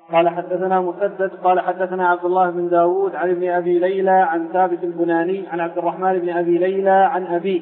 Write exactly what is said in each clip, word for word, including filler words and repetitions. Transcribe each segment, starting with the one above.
قال حدثنا مسدد قال حدثنا عبد الله بن داود عن ابن أبي ليلى عن ثابت البناني عن عبد الرحمن بن أبي ليلى عن أبيه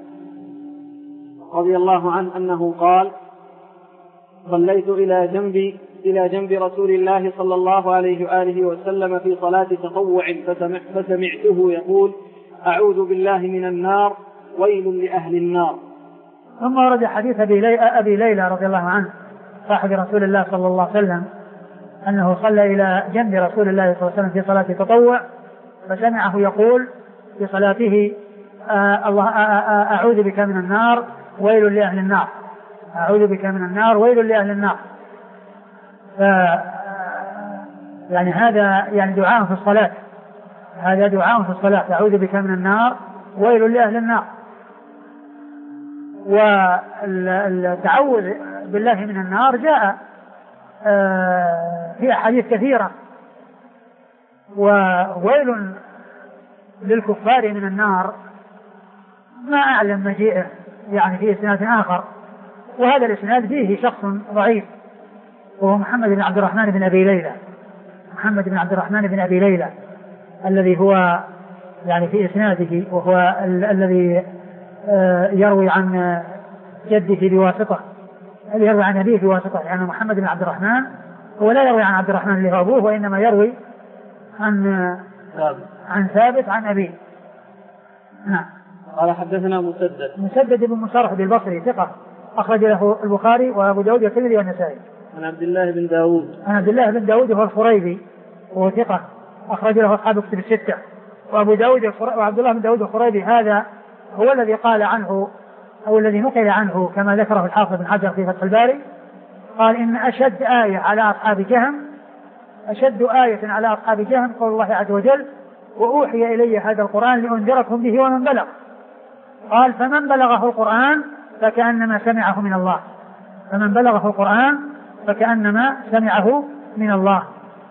رضي الله عنه أنه قال صليت إلى جنب إلى جنب رسول الله صلى الله عليه وآله وسلم في صلاة تطوع فسمع فسمعته يقول أعوذ بالله من النار ويل لأهل النار. ثم ورد حديث أبي ليلى, أبي ليلى رضي الله عنه صاحب رسول الله صلى الله عليه وسلم أنه صلى إلى جنب رسول الله صلى الله عليه وسلم في صلاة تطوع فسمعه يقول في صلاته آه الله آه أعوذ بك من النار ويل لأهل النار، أعوذ بك من النار ويل لأهل النار. ف يعني هذا يعني دعاء في الصلاة، هذا دعاء في الصلاة، أعوذ بك من النار ويل لأهل النار. والتعوذ بالله من النار جاء في أحاديث كثيرة، وويل للكفار من النار ما أعلم مجيئه يعني في إسناد آخر، وهذا الإسناد فيه شخص ضعيف وهو محمد بن عبد الرحمن بن أبي ليلى، محمد بن عبد الرحمن بن أبي ليلى الذي هو يعني في إسناده، وهو ال- الذي يروي عن جده بواسطة، يروي عن أبيه بواسطة، يعني محمد بن عبد الرحمن هو لا يروي عن عبد الرحمن اللي هو أبوه، وإنما يروي عن عن ثابت عن أبيه. نعم. قال حدثنا مسدد مسدد بن مصرح بالبصري ثقة أخرج له البخاري وأبو داود والترمذي والنسائي. عن عبد الله بن داود عن عبد الله بن داود هو الخريبي وهو ثقة أخرج له أصحاب الكتب الستة. وأبو داود وعبد الله بن داود الخريبي هذا هو الذي قال عنه أو الذي نقل عنه كما ذكره الحافظ بن حجر في فتح الباري، قال إن أشد آية على أصحاب جهم أشد آية على أصحاب جهم قول الله عز وجل وأوحي إلي هذا القرآن لأنذركم به ومن بلغ. قال فمن بلغه القرآن فكأنما سمعه من الله، فمن بلغه القرآن فكأنما سمعه من الله.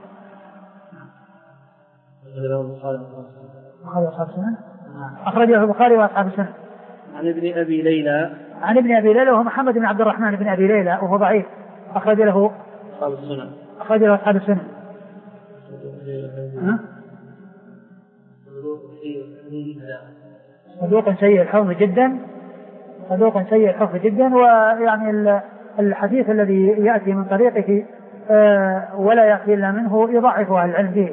أخرجه البخاري وأصحاب السنن. عن ابن أبي ليلى عن ابن أبي ليلى وهو محمد بن عبد الرحمن بن أبي ليلى وهو ضعيف أخرج له أصحاب السنن. أخرج له أصحاب السنن. صدوق سيء الحفظ جدا، صدوق سيء الحفظ جدا، ويعني الحديث الذي يأتي من طريقه ولا يأتي إلا منه يضعف أهل العلم به.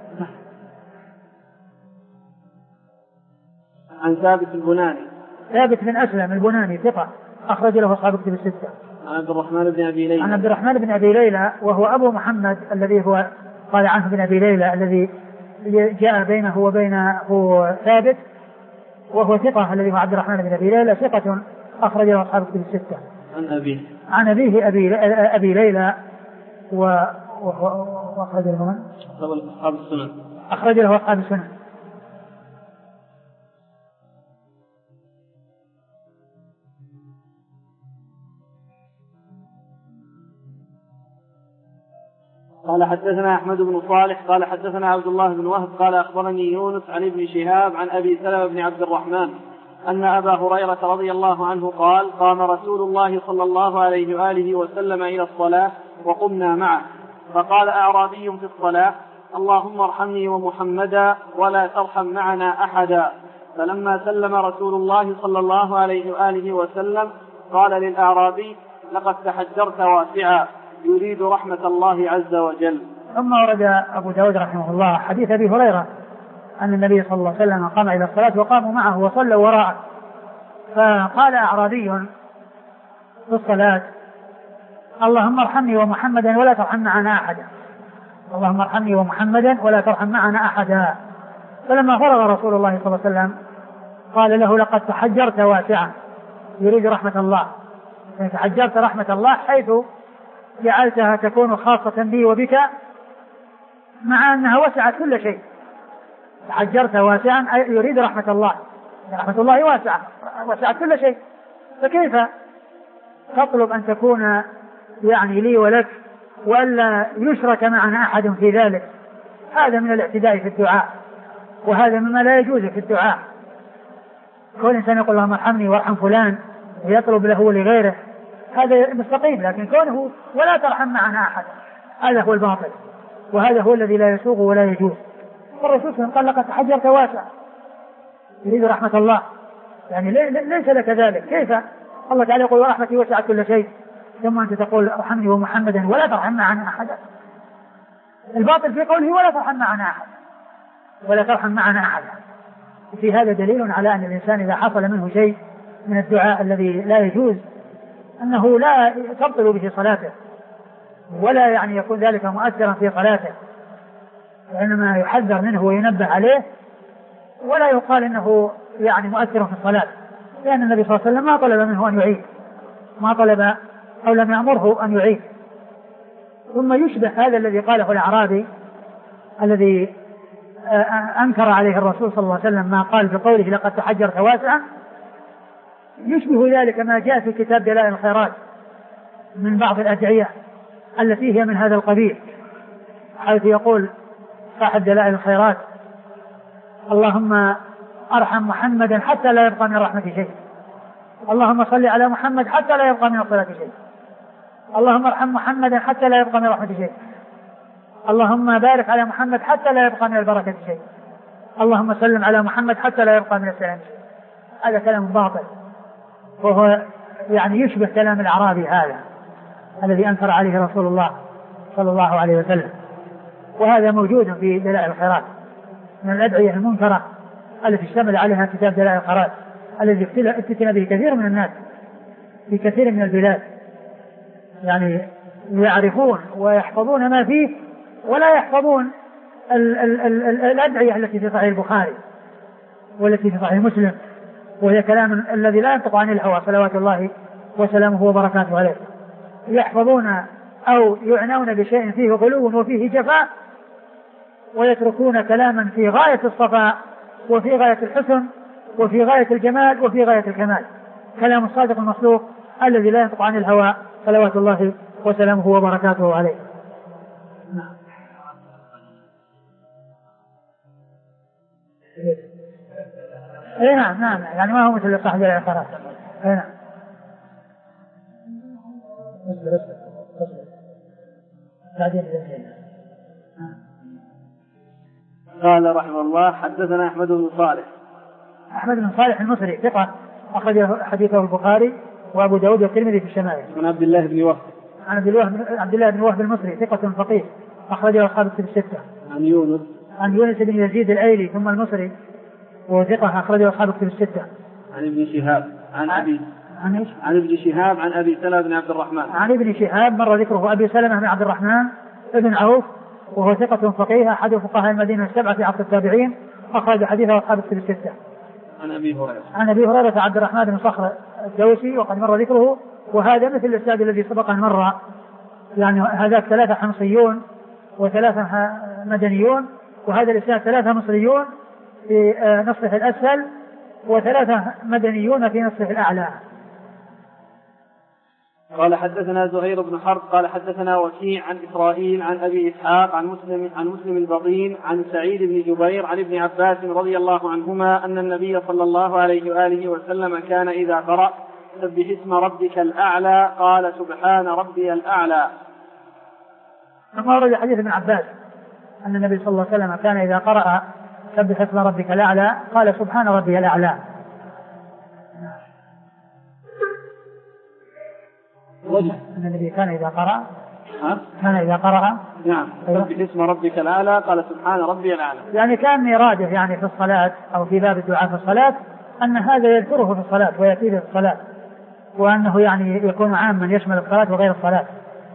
عن ثابت البناني ثابت بن أسلم البناني ثقة أخرج له أصحاب الكتب الستة. عن عبد الرحمن بن أبي ليلى عن عبد الرحمن بن أبي ليلى وهو أبو محمد الذي هو قال عنه بن أبي ليلى الذي جاء بينه وبينه ثابت، وهو ثقة الذي هو عبد الرحمن بن أبي ليلى ثقة أخرج له أصحاب الكتب الستة. عن أبيه عن أبيه أبي, أبي ليلى وأخرج له من؟ أصحاب السنن. أخرج له أصحاب السنن. قال حدثنا أحمد بن صالح قال حدثنا عبد الله بن وهب قال أخبرني يونس عن ابن شهاب عن أبي سلمة بن عبد الرحمن أن أبا هريرة رضي الله عنه قال قام رسول الله صلى الله عليه وآله وسلم إلى الصلاة وقمنا معه، فقال أعرابي في الصلاة اللهم ارحمني ومحمدا ولا ترحم معنا أحدا، فلما سلم رسول الله صلى الله عليه وآله وسلم قال للأعرابي لقد تحجرت واسعا يريد رحمة الله عز وجل. ثم ورد أبو داود رحمه الله حديث أبي هريرة أن النبي صلى الله عليه وسلم قام إلى الصلاة وقاموا معه وصلوا وراءه، فقال أعرابي في الصلاة اللهم ارحمني ومحمدا ولا ترحم معنا أحدا، اللهم ارحمني ومحمدا ولا ترحم معنا أحدا. فلما فرغ رسول الله صلى الله عليه وسلم قال له لقد تحجرت واسعا يريد رحمة الله، يعني تحجرت رحمة الله حيث جعلتها تكون خاصة بي وبك مع أنها وسعت كل شيء. تحجرت واسعا يريد رحمة الله، رحمة الله واسعة وسعت كل شيء، فكيف تطلب أن تكون يعني لي ولك وألا يشرك معنا أحد في ذلك؟ هذا من الاعتداء في الدعاء، وهذا مما لا يجوز في الدعاء. كل إنسان يقول اللهم ارحمني وارحم فلان ويطلب له ولغيره هذا مستقيم، لكن كونه ولا ترحم معنا أحد هذا هو الباطل، وهذا هو الذي لا يسوغ ولا يجوز. والرسول صلى الله عليه وسلم قال لقد تحجرت واسع يريد رحمة الله، يعني ليس لك ذلك. كيف الله تعالى يقول ورحمتي وسعت كل شيء ثم أنت تقول ارحمني ومحمدا ولا ترحم معنا أحدا؟ الباطل في قوله ولا ترحم معنا أحدا، ولا ترحم معنا أحدا. في هذا دليل على أن الإنسان إذا حصل منه شيء من الدعاء الذي لا يجوز أنه لا تبطل به صلاته، ولا يعني يكون ذلك مؤثرا في صلاته، وإنما يحذر منه وينبه عليه، ولا يقال إنه يعني مؤثر في الصلاة، لأن النبي صلى الله عليه وسلم ما طلب منه أن يعيد، ما طلب أو لم يأمره أن يعيد. ثم يشبه هذا الذي قاله الأعرابي الذي أنكر عليه الرسول صلى الله عليه وسلم ما قال بقوله لقد تحجرت واسعا، يشبه ذلك ما جاء في كتاب دلائل الخيرات من بعض الأدعية التي هي من هذا القبيل، حيث يقول صاحب دلائل الخيرات اللهم ارحم محمدا حتى لا يبقى من رحمة شيء، اللهم صل على محمد حتى لا يبقى من الصلاة شيء، اللهم ارحم محمدا حتى لا يبقى من رحمة شيء، اللهم بارك على محمد حتى لا يبقى من البركة شيء، اللهم سلم على محمد حتى لا يبقى من السلام شيء. هذا كلام باطل، وهو يعني يشبه كلام الأعرابي هذا الذي أنكر عليه رسول الله صلى الله عليه وسلم. وهذا موجود في دلائل الخيرات من الأدعية المنكرة التي اشتمل عليها كتاب دلائل الخيرات الذي افتتن به كثير من الناس في كثير من البلاد، يعني يعرفون ويحفظون ما فيه ولا يحفظون ال ال ال ال الأدعية التي في صحيح البخاري والتي في صحيح مسلم، وهي كلام الذي لا ينطق عن الهوى صلوات الله وسلامه وبركاته عليه. يحفظون أو يعنون بشيء فيه غلو وفيه جفاء، ويتركون كلاما في غاية الصفاء وفي غاية الحسن وفي غاية الجمال وفي غاية الكمال، كلام الصادق المصدوق الذي لا ينطق عن الهوى صلوات الله وسلامه وبركاته عليه. نعم. اي نعم نعم، يعني ما هو مثل صاحب دلائل الخيرات. اي نعم. اصبر اصبر اصبر بعدين. قال رحمه الله حدثنا أحمد بن صالح. أحمد بن صالح المصري ثقة أخرج حديثه البخاري وأبو داود والترمذي في الشمائل. عن عبد الله بن وهب. عن عبد الله بن وهب المصري ثقة فقيه أخرجه أصحاب الكتب الستة. عن يونس. عن يونس بن يزيد الأيلي ثم المصري وثقة أخرجه أصحاب الكتب الستة. عن ابن شهاب عن أبي عن إيش؟ عن ابن شهاب عن أبي سلمة بن عبد الرحمن. عن ابن شهاب مر ذكره أبي سلمة بن عبد الرحمن ابن عوف وهو ثقة فقيه أحد فقهاء المدينة السبعة في عصر التابعين، أخرج حديثه أصحاب الكتب الستة. عن أبي هريرة. عن أبي هريرة عبد الرحمن بن صخر الدوسي وقد مر ذكره، وهذا مثل الإسناد الذي سبق أن مر، يعني هذا ثلاثة حمصيون وثلاثة مدنيون، وهذا الإسناد ثلاثة مصريون في نصفه الأسفل وثلاثة مدنيون في نصفه الأعلى. قال حدثنا زهير بن حرب قال حدثنا وكيع عن إسرائيل عن أبي إسحاق عن مسلم عن مسلم البطين عن سعيد بن جبير عن ابن عباس رضي الله عنهما أن النبي صلى الله عليه وآله وسلم كان إذا قرأ سبح اسم ربك الأعلى قال سبحان ربي الأعلى. ثم ورد حديث ابن عباس أن النبي صلى الله عليه وسلم كان إذا قرأ سبح اسم ربك الأعلى قال سبحان ربي الأعلى. وجه أن النبي كان إذا قرأ كان إذا قرأ نعم سبح اسم ربك الأعلى قال سبحان ربي الأعلى، يعني كان مراده يعني في الصلاة أو في باب الدعاء في الصلاة أن هذا يذكره في الصلاة ويأتيه في الصلاة، وأنه يعني يكون عاما يشمل الصلاة وغير الصلاة.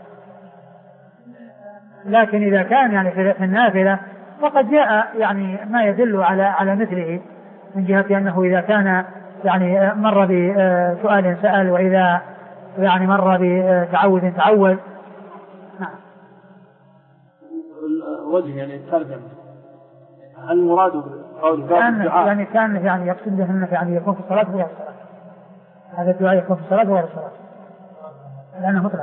لكن إذا كان يعني في النافلة فقد جاء يعني ما يدل على على مثله، من جهة أنه إذا كان يعني مر بسؤال سأل، وإذا يعني مر بتعوذ تعوذ. نعم. وجه يعني الترجمة المراد قول كان يعني كان يعني يقصد به أنه يعني يكون في الصلاة وغير الصلاة، هذا الدعاء يكون في الصلاة وغير الصلاة لأنه مطلق.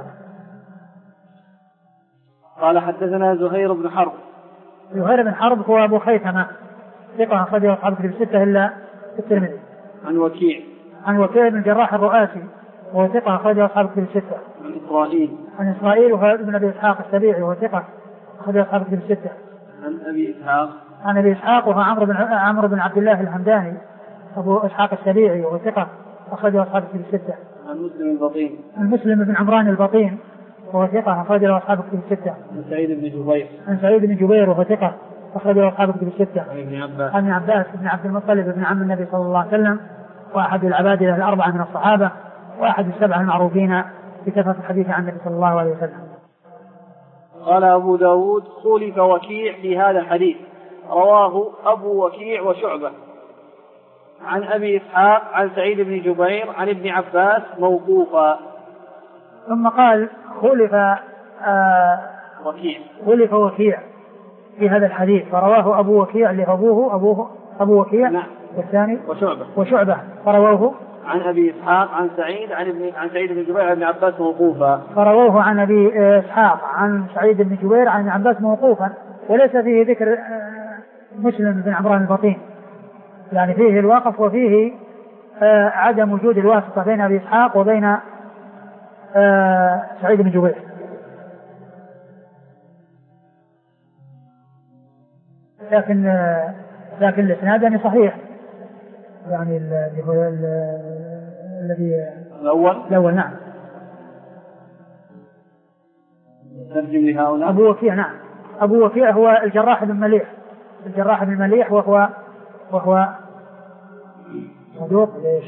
قال حدثنا زهير بن حرب. زهير بن حرب هو أبو خيثمة ثقة أخرجه أصحاب الكتب الستة إلا الترمذي. عن وكيع. عن وكيع بن الجراح الرؤاسي وهو ثقة أخرجه أصحاب الكتب الستة. عن إسرائيل عن إسرائيل وهو ابن أبي إسحاق السبيعي وهو ثقة أخرج أصحاب الكتب الستة. عن أبي إسحاق عن أبي إسحاق وهو عمرو بن عمرو بن عبد الله الهمداني أبو إسحاق السبيعي وهو ثقة أخرج أصحاب الكتب الستة. عن مسلم البطين عن مسلم بن عمران البطين وهو ثقة أخرج له أصحاب الكتب الستة. عن سعيد بن جبير عن سعيد بن جبير وهو ثقة أخرج له أصحاب الكتب الستة. عن ابن عباس عن ابن عباس بن عبد المطلب بن عم النبي صلى الله عليه وسلم وأحد العبادلة الأربعة من الصحابة وأحد السبعة المعروفين بكثرة الحديث عن النبي صلى الله عليه وسلم. قال أبو داود خولف وكيع في هذا الحديث، رواه أبو وكيع وشعبة عن أبي إسحاق عن سعيد بن جبير عن ابن عباس موقوفا. ثم قال خولف آه وكيع خولف وكيع في هذا الحديث، فرواه أبو وكيع اللي أبوه أبوه أبو وكيع نعم. والثاني وشعبة وشعبة فرواه عن أبي إسحاق عن سعيد عن ابن عن سعيد بن جبير عن ابن عباس موقوفا. فرواه عن أبي إسحاق عن سعيد بن جبير عن ابن عباس موقوفا، وليس فيه ذكر مسلم بن عمران البطين، يعني فيه الوقف وفيه عدم وجود الواسطة بين أبي إسحاق وبين سعيد بن جبير. لكن لكن الإسناد يعني صحيح، يعني اللي هو الذي الأول الأول نعم. ترجم لهؤلاء أبو وكيع نعم. أبو وكيع هو الجراح بن مليح، الجراح بن مليح وهو وهو صدوق ليش؟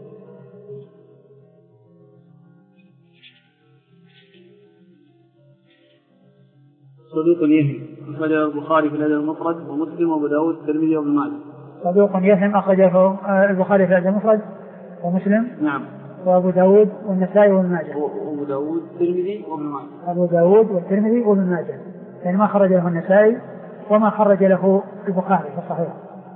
صدوق يهم أخرجه البخاري في الأدب المفرد ومسلم وأبو داود والترمذي وابن ماجه. صدوق يهم أخرجه البخاري في الأدب المفرد ومسلم نعم وأبو داود والنسائي وابن ماجه. وأبو داود والترمذي وابن ماجه. أبو داود والترمذي وابن ماجه، يعني ما خرج له النسائي وما خرج له البخاري في الصحيح.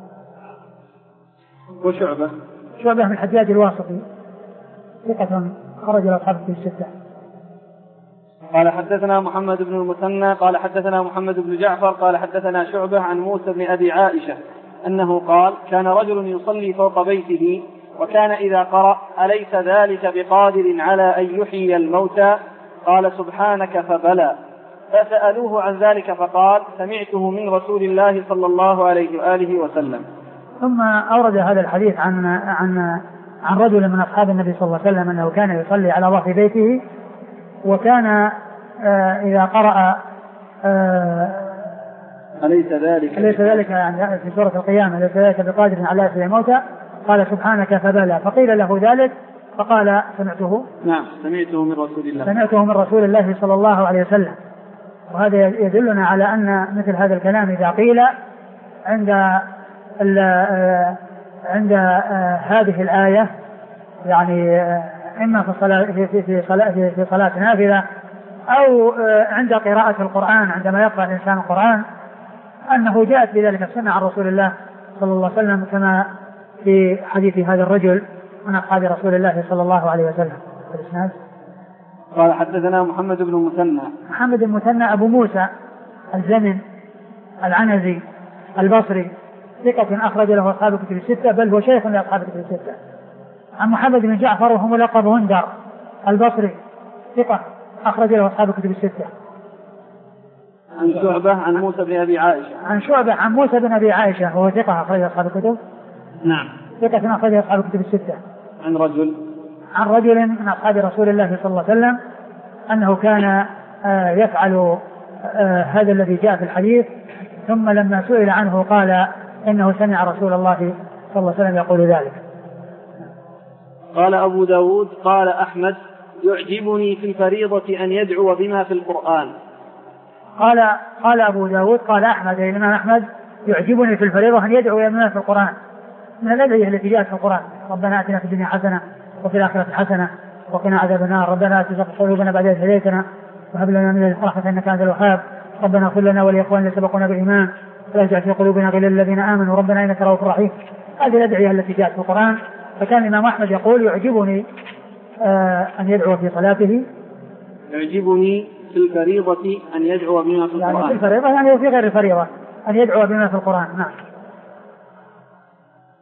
وشعبة شعبة من الحجاج الواسطي ثقة خرج له أصحاب الكتب الستة. قال حدثنا محمد بن المثنى قال حدثنا محمد بن جعفر قال حدثنا شعبة عن موسى بن أبي عائشة أنه قال كان رجل يصلي فوق بيته وكان إذا قرأ أليس ذلك بقادر على أن يحيي الموتى قال سبحانك فبلى، فسألوه عن ذلك فقال سمعته من رسول الله صلى الله عليه وآله وسلم. ثم أورد هذا الحديث عن عن عن رجل من أصحاب النبي صلى الله عليه وسلم أنه كان يصلي على ظهر بيته وكان آه إذا قرأ آه أليس ذلك أليس ذلك يعني في سورة القيامة أليس ذلك بقادر على يحيي الموتى قال سبحانك فبلى، فقيل له ذلك فقال سمعته نعم سمعته من رسول الله سمعته من رسول الله صلى الله عليه وسلم. وهذا يدلنا على أن مثل هذا الكلام إذا قيل عند عند هذه الآية يعني إما في صلاة في في صلاة في صلاة نافلة أو عند قراءة القرآن عندما يقرأ الإنسان القرآن أنه جاءت بذلك السنة عن رسول الله صلى الله عليه وسلم كما في حديث هذا الرجل من أصحاب رسول الله صلى الله عليه وسلم. الإسناد قال حدثنا محمد بن المثنى محمد بن المثنى أبو موسى الزمن العنزي البصري ثقة أخرج له أصحاب الكتب الستة بل هو شيخ لأصحاب الكتب الستة. عن محمد بن جعفر وهو ملقب هندر البصري ثقة أخرج له أصحاب الكتب الستة. عن شعبة عن موسى بن أبي عائشة عن شعبة عن موسى بن أبي عائشة وهو ثقة أخرج أصحاب الكتب نعم ثقة أخرج أصحاب الكتب الستة. عن رجل عن رجل من أصحاب رسول الله صلى الله عليه وسلم أنه كان يفعل هذا الذي جاء في الحديث ثم لما سئل عنه قال إنه سمع رسول الله صلى الله عليه وسلم يقول ذلك. قال أبو داود قال أحمد يعجبني في الفريضة أن يدعو بما في القرآن. قال قال أبو داود قال أحمد أي الإمام أحمد يعجبني في الفريضة أن يدعو بما في القرآن من الأدعية التي جاءت في القرآن ربنا آتنا في الدنيا حسنة وفي الآخرة حسنة وقنا عذاب النار ربنا لا تزغ قلوبنا بعد إذ هديتنا وهب لنا من لدنك رحمة إنك أنت الوهاب ربنا اغفر لنا ولإخواننا الذين سبقونا بالإيمان ولا تجعل في قلوبنا غلا للذين آمنوا ربنا إنك رؤوف رحيم. هذه الأدعية التي جاءت في القرآن. فكان الإمام أحمد يقول يعجبني آه أن يدعو في صلاته يعجبني في الفريضة أن يدعو بما في القرآن يعني في الفريضة يعني وفي غير الفريضة أن يدعو بما في القرآن. نعم.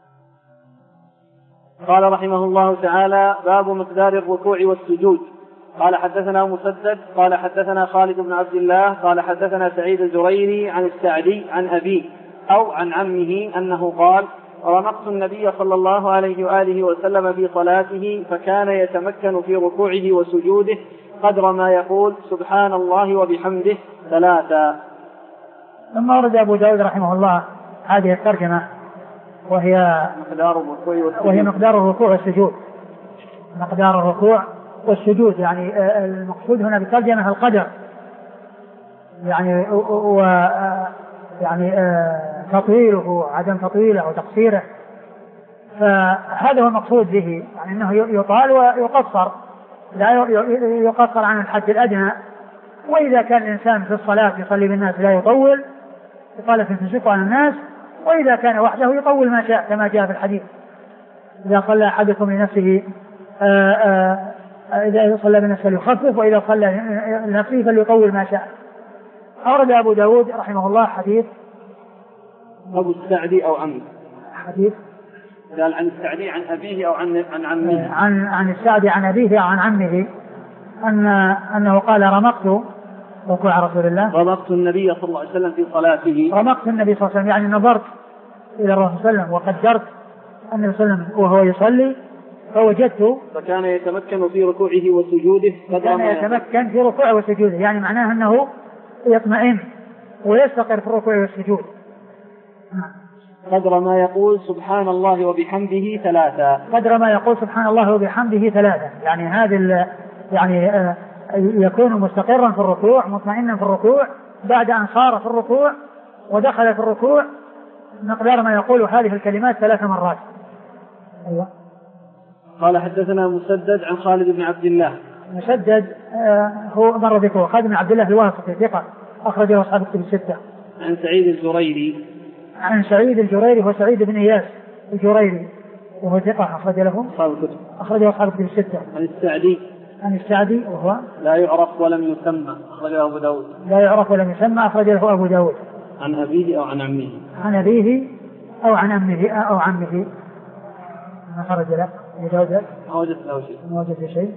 قال رحمه الله تعالى باب مقدار الركوع والسجود. قال حدثنا مسدد قال حدثنا خالد بن عبد الله قال حدثنا سعيد الجريري عن السعدي عن أبيه أو عن عمه أنه قال رمقت النبي صلى الله عليه وآله وسلم في صلاته فكان يتمكن في ركوعه وسجوده قدر ما يقول سبحان الله وبحمده ثلاثا. ثم ورد أبو داود رحمه الله هذه الترجمة وهي مقدار الركوع والسجود, وهي مقدار الركوع والسجود مقدار الركوع والسجود يعني المقصود هنا بالترجمة القدر يعني و يعني تطويله عدم تطويله وتقصيره، فهذا هو المقصود به يعني أنه يطال ويقصر لا يقصر عن الحد الأدنى. وإذا كان الإنسان في الصلاة يصلي بالناس لا يطول يطالة تشق على الناس، وإذا كان وحده يطول ما شاء كما جاء في الحديث إذا صلى أحدكم لنفسه آآ آآ إذا صلى بنفسه يخفف وإذا صلى لنفسه فليطول ما شاء. أورد أبو داود رحمه الله حديث أبو السعدي أو عمه حديث قال عن السعدي عن أبيه أو عن عن عمه عن عن السعدي عن أبيه أو عن عمه أن أنه قال رمقت ركوع رسول الله رمقت النبي صلى الله عليه وسلم في صلاته رمقت النبي صلى الله عليه وسلم يعني نظرت إلى الرسول صلى الله عليه وسلم وقدرت النبي صلى الله عليه وسلم وهو يصلي فوجدته فكان يتمكن في ركوعه وسجوده فكان يتمكن في ركوعه وسجوده يعني معناه أنه يطمئن ويستقر في الركوع والسجود قدر ما يقول سبحان الله وبحمده ثلاثا قدر ما يقول سبحان الله وبحمده ثلاثا يعني هذا يعني آه يكون مستقرا في الركوع مطمئنا في الركوع بعد أن صار في الركوع ودخل في الركوع مقدار ما يقول هذه الكلمات ثلاث مرات. أيوة. قال حدثنا مسدد عن خالد بن عبد الله. مسدد آه هو مر ذكره خالد بن عبد الله الواسطي ثقة أخرجه أصحاب الكتب الستة. عن سعيد الجريري عن سعيد الجريري هو سعيد بن إياس الجريري وهو ثقة أخرج له أصحاب الكتب أخرجه أصحاب الكتب الستة. عن السعدي عن السعدي وهو لا يعرف ولم يسمى أخرجه أبو داود. لا يعرف ولم يسمى أخرجه أبو داود. عن أبيه أو عن عمه عن أبيه أو عن أمه أو عمه ما خرج له أبو داود ما وجد له شيء ما وجد شيء.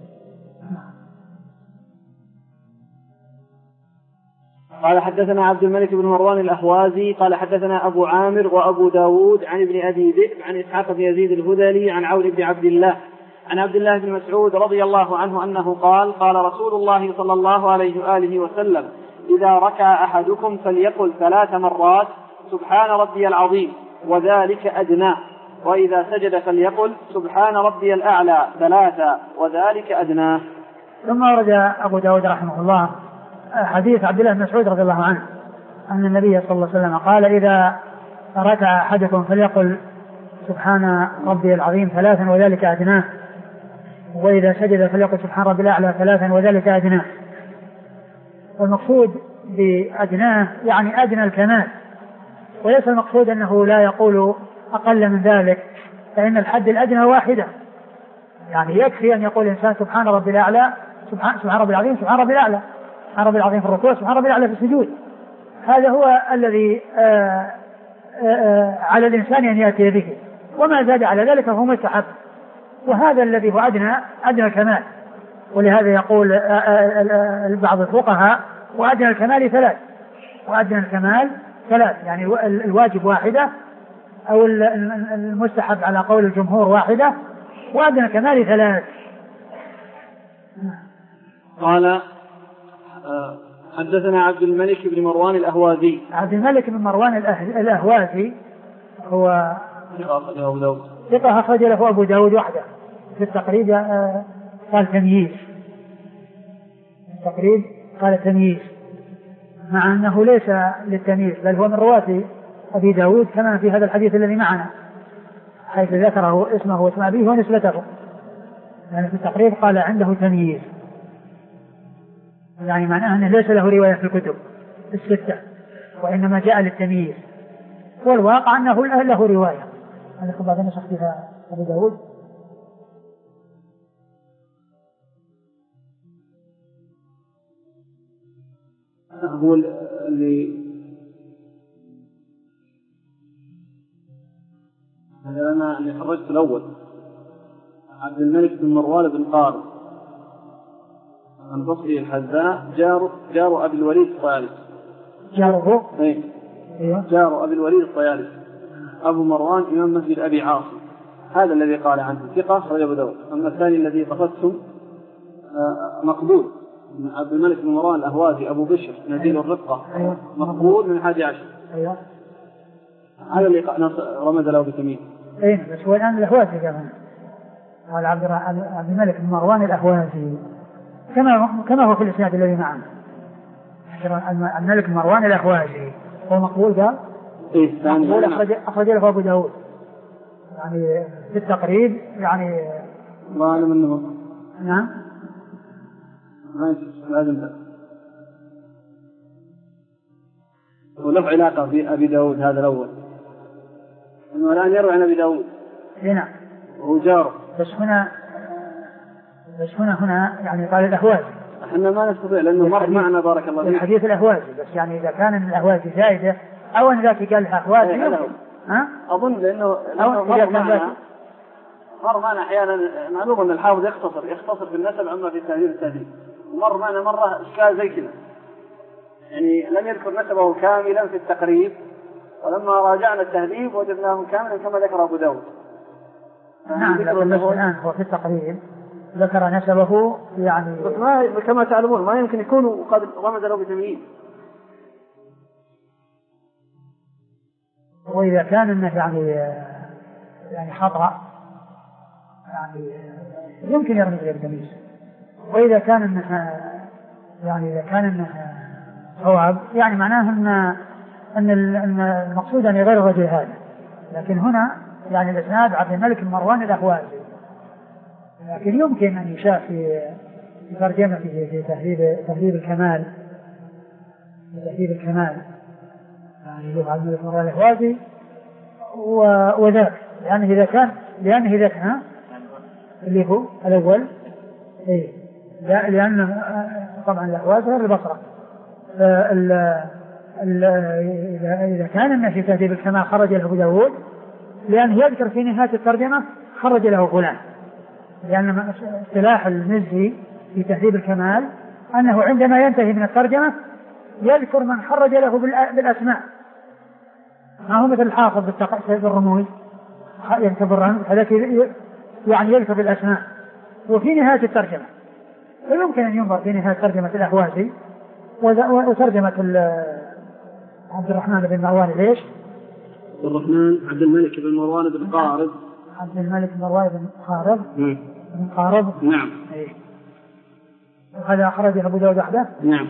قال حدثنا عبد الملك بن مروان الأهوازي قال حدثنا أبو عامر وأبو داود عن ابن أبي ذئب عن إسحاق بن يزيد الهذلي عن عون بن عبد الله عن عبد الله بن مسعود رضي الله عنه أنه قال قال رسول الله صلى الله عليه وآله وسلم إذا ركع أحدكم فليقل ثلاث مرات سبحان ربي العظيم وذلك أدنى وإذا سجد فليقل سبحان ربي الأعلى ثلاثا وذلك أدنى. ثم ورد أبو داود رحمه الله حديث عبد الله بن مسعود رضي الله عنه أن النبي صلى الله عليه وسلم قال إذا ركع أحدكم فليقل سبحان ربي العظيم ثلاثا وذلك أدناه وإذا سجد فليقل سبحان ربي الأعلى ثلاثا وذلك أدناه. والمقصود بأدناه يعني أدنى الكمال وليس المقصود أنه لا يقول أقل من ذلك فإن الحد الأدنى واحدة يعني يكفي أن يقول الإنسان سبحان ربي الأعلى سبحان, سبحان ربي العظيم سبحان ربي الأعلى سبحان ربي العظيم في الركوع سبحان ربي الأعلى في السجود. هذا هو الذي آآ آآ على الإنسان أن يأتي به وما زاد على ذلك فهو مستحب وهذا الذي هو أدنى أدنى الكمال. ولهذا يقول بعض الفقهاء وأدنى الكمال ثلاث وأدنى الكمال ثلاث يعني الواجب واحدة أو المستحب على قول الجمهور واحدة وأدنى الكمال ثلاث. قال حدثنا عبد الملك بن مروان الأهوازي. عبد الملك بن مروان الأهوازي هو ثقة أخرج له أبو داود وحده في التقريب قال تمييز التقريب قال تمييز مع أنه ليس للتمييز بل هو من رواة أبي داود كما في هذا الحديث الذي معنا حيث ذكره اسمه واسم أبيه ونسبته يعني في التقريب قال عنده تمييز يعني معناه أنه ليس له رواية في الكتب الستة وإنما جاء للتمييز والواقع أنه له رواية. هذا بعد نسخ فيها أبي داود. هو اللي أنا اللي خرجت الأول عبد الملك بن مروان بن قارب عن بصري الحذاء جار جار أبي الوليد الطيالسي. جاره؟ إيه. أيوه. جار أبي الوليد الطيالسي أبو مروان إمام مسجد أبي عاصم، هذا الذي قال عنه ثقة أخرج أبو داود. أما الثاني الذي قصدتم مقبول من عبد الملك بن مروان الأهوازي أبو بشر نزيل الرقة، أيوه. مقبول من حادي عشر. أيوه. هذا اللي رمز له بتمييز. إيه بس هو الآن الأهوازي كمان، قال عبد عبد الملك بن مروان الأهوازي كما كما هو في الإسناد الذي معنا. عبد الملك بن مروان الأهوازي هو مقبول قال؟ إيه مقبول أخرج أخرج له أبو داود يعني في التقريب يعني. ما أنا منه. نعم. ما لازم. وله علاقة في أبي داود هذا الأول، إنه الآن يروي عن أبي داود. هنا. وهو جاره. بس هنا بس هنا هنا يعني قال الأهوازي. احنا ما نستطيع لأنه مر معنا بارك الله فيك. الحديث الأهوازي بس يعني إذا كان الأهوازي زائدة أو أن ذاك قال أهوازي. أيه ها؟ أظن لأنه لأنه مر معنا مر معنا أحيانا. معلوم أن الحافظ يختصر يختصر في النسب عما في التهذيب التهذيب. ومر معنا مرة إشكال زي كذا، يعني لم يذكر نسبه كاملا في التقريب، ولما راجعنا التهذيب وجدناه كاملا كما ذكر أبو داود. نعم لكن الآن هو في التقريب ذكر نسبه يعني ما كما تعلمون ما يمكن يكون قد رمز له بتمييز. وإذا كان انه يعني يعني خطأ يعني يمكن يرمز له بتمييز، وإذا كان انه يعني إذا كان انه صواب يعني معناه ان ان المقصود ان غير الرجل هذا. لكن هنا يعني الإسناد عبد الملك بن مروان الأهوازي، لكن يمكن أن يشاف في ترجمته في تهذيب تهذيب الكمال في تهذيب الكمال يعني عبد الملك بن مروان الأهوازي وذاك، لأنه إذا كان لأنه إذا كان اللي هو الأول إيه لأن طبعا الأهوازي غير البصرة. إذا كان أنه في تهذيب الكمال خرج له أبو داود، لأنه يذكر في نهاية الترجمة خرج له فلان، لأن اصطلاح المزي في تهذيب الكمال أنه عندما ينتهي من الترجمة يذكر من خرج له بالأسماء، ما هو مثل الحافظ بالرموز يكتب هذا يعني يذكر بالأسماء وفي نهاية الترجمة. فيمكن أن ينظر في نهاية ترجمة الأهوازي وترجمة عبد الرحمن بن مروان ليش؟ عبد الرحمن عبد الملك بن مروان بن قارب عبد الملك بن مروان بن قارب بن قارب نعم. أيه. هذا أخرجه أبو داود وحده. نعم.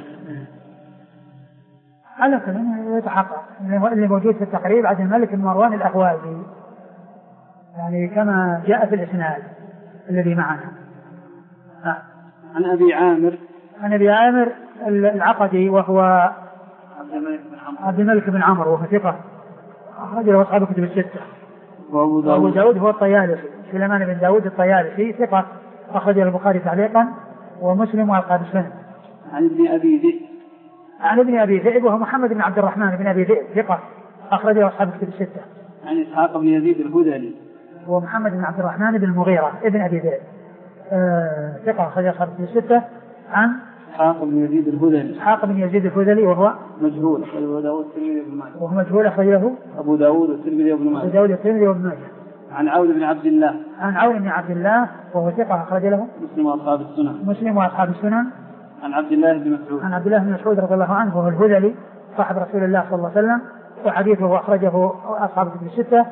على كل يتحقق اللي موجود في التقريب عبد الملك بن مروان الأهوازي يعني كما جاء في الإسناد الذي معنا. آه. عن أبي عامر عن أبي عامر العقدي وهو عبد الملك بن عمرو وهو ثقة أخرج له أصحاب الكتب الستة. وأبو داود. وأبو داود هو الطيالسي سليمان بن داود الطيالسي ثقة أخرج له البخاري تعليقا ومسلم وأصحاب السنن. عن ابن أبي ذئب عن ابن أبي ذئب وهو محمد بن عبد الرحمن بن أبي ذئب ثقة أخرج له أصحاب الكتب الستة. عن إسحاق بن يزيد الهذلي هو محمد بن عبد الرحمن بن المغيرة ابن أبي ذئب آه ثقة أخرج أصحاب الكتب الستة. عن إسحاق بن يزيد الهذلي إسحاق بن يزيد الهذلي وهو مجهول أبو داود والترمذي وابن ماجه وهو مجهول أخرج له أبو داود والترمذي وابن ماجه أبو داود والترمذي وابن ماجه. عن عون بن عبد الله عن عون بن عبد الله وهو ثقة أخرج له مسلم وأصحاب السنن مسلم وأصحاب السنن. عن عبد الله بن مسعود عن عبد الله بن مسعود رضي الله عنه وهو الهذلي صاحب رسول الله صلى الله عليه وسلم وحديثه أخرجه أصحاب الكتب الستة.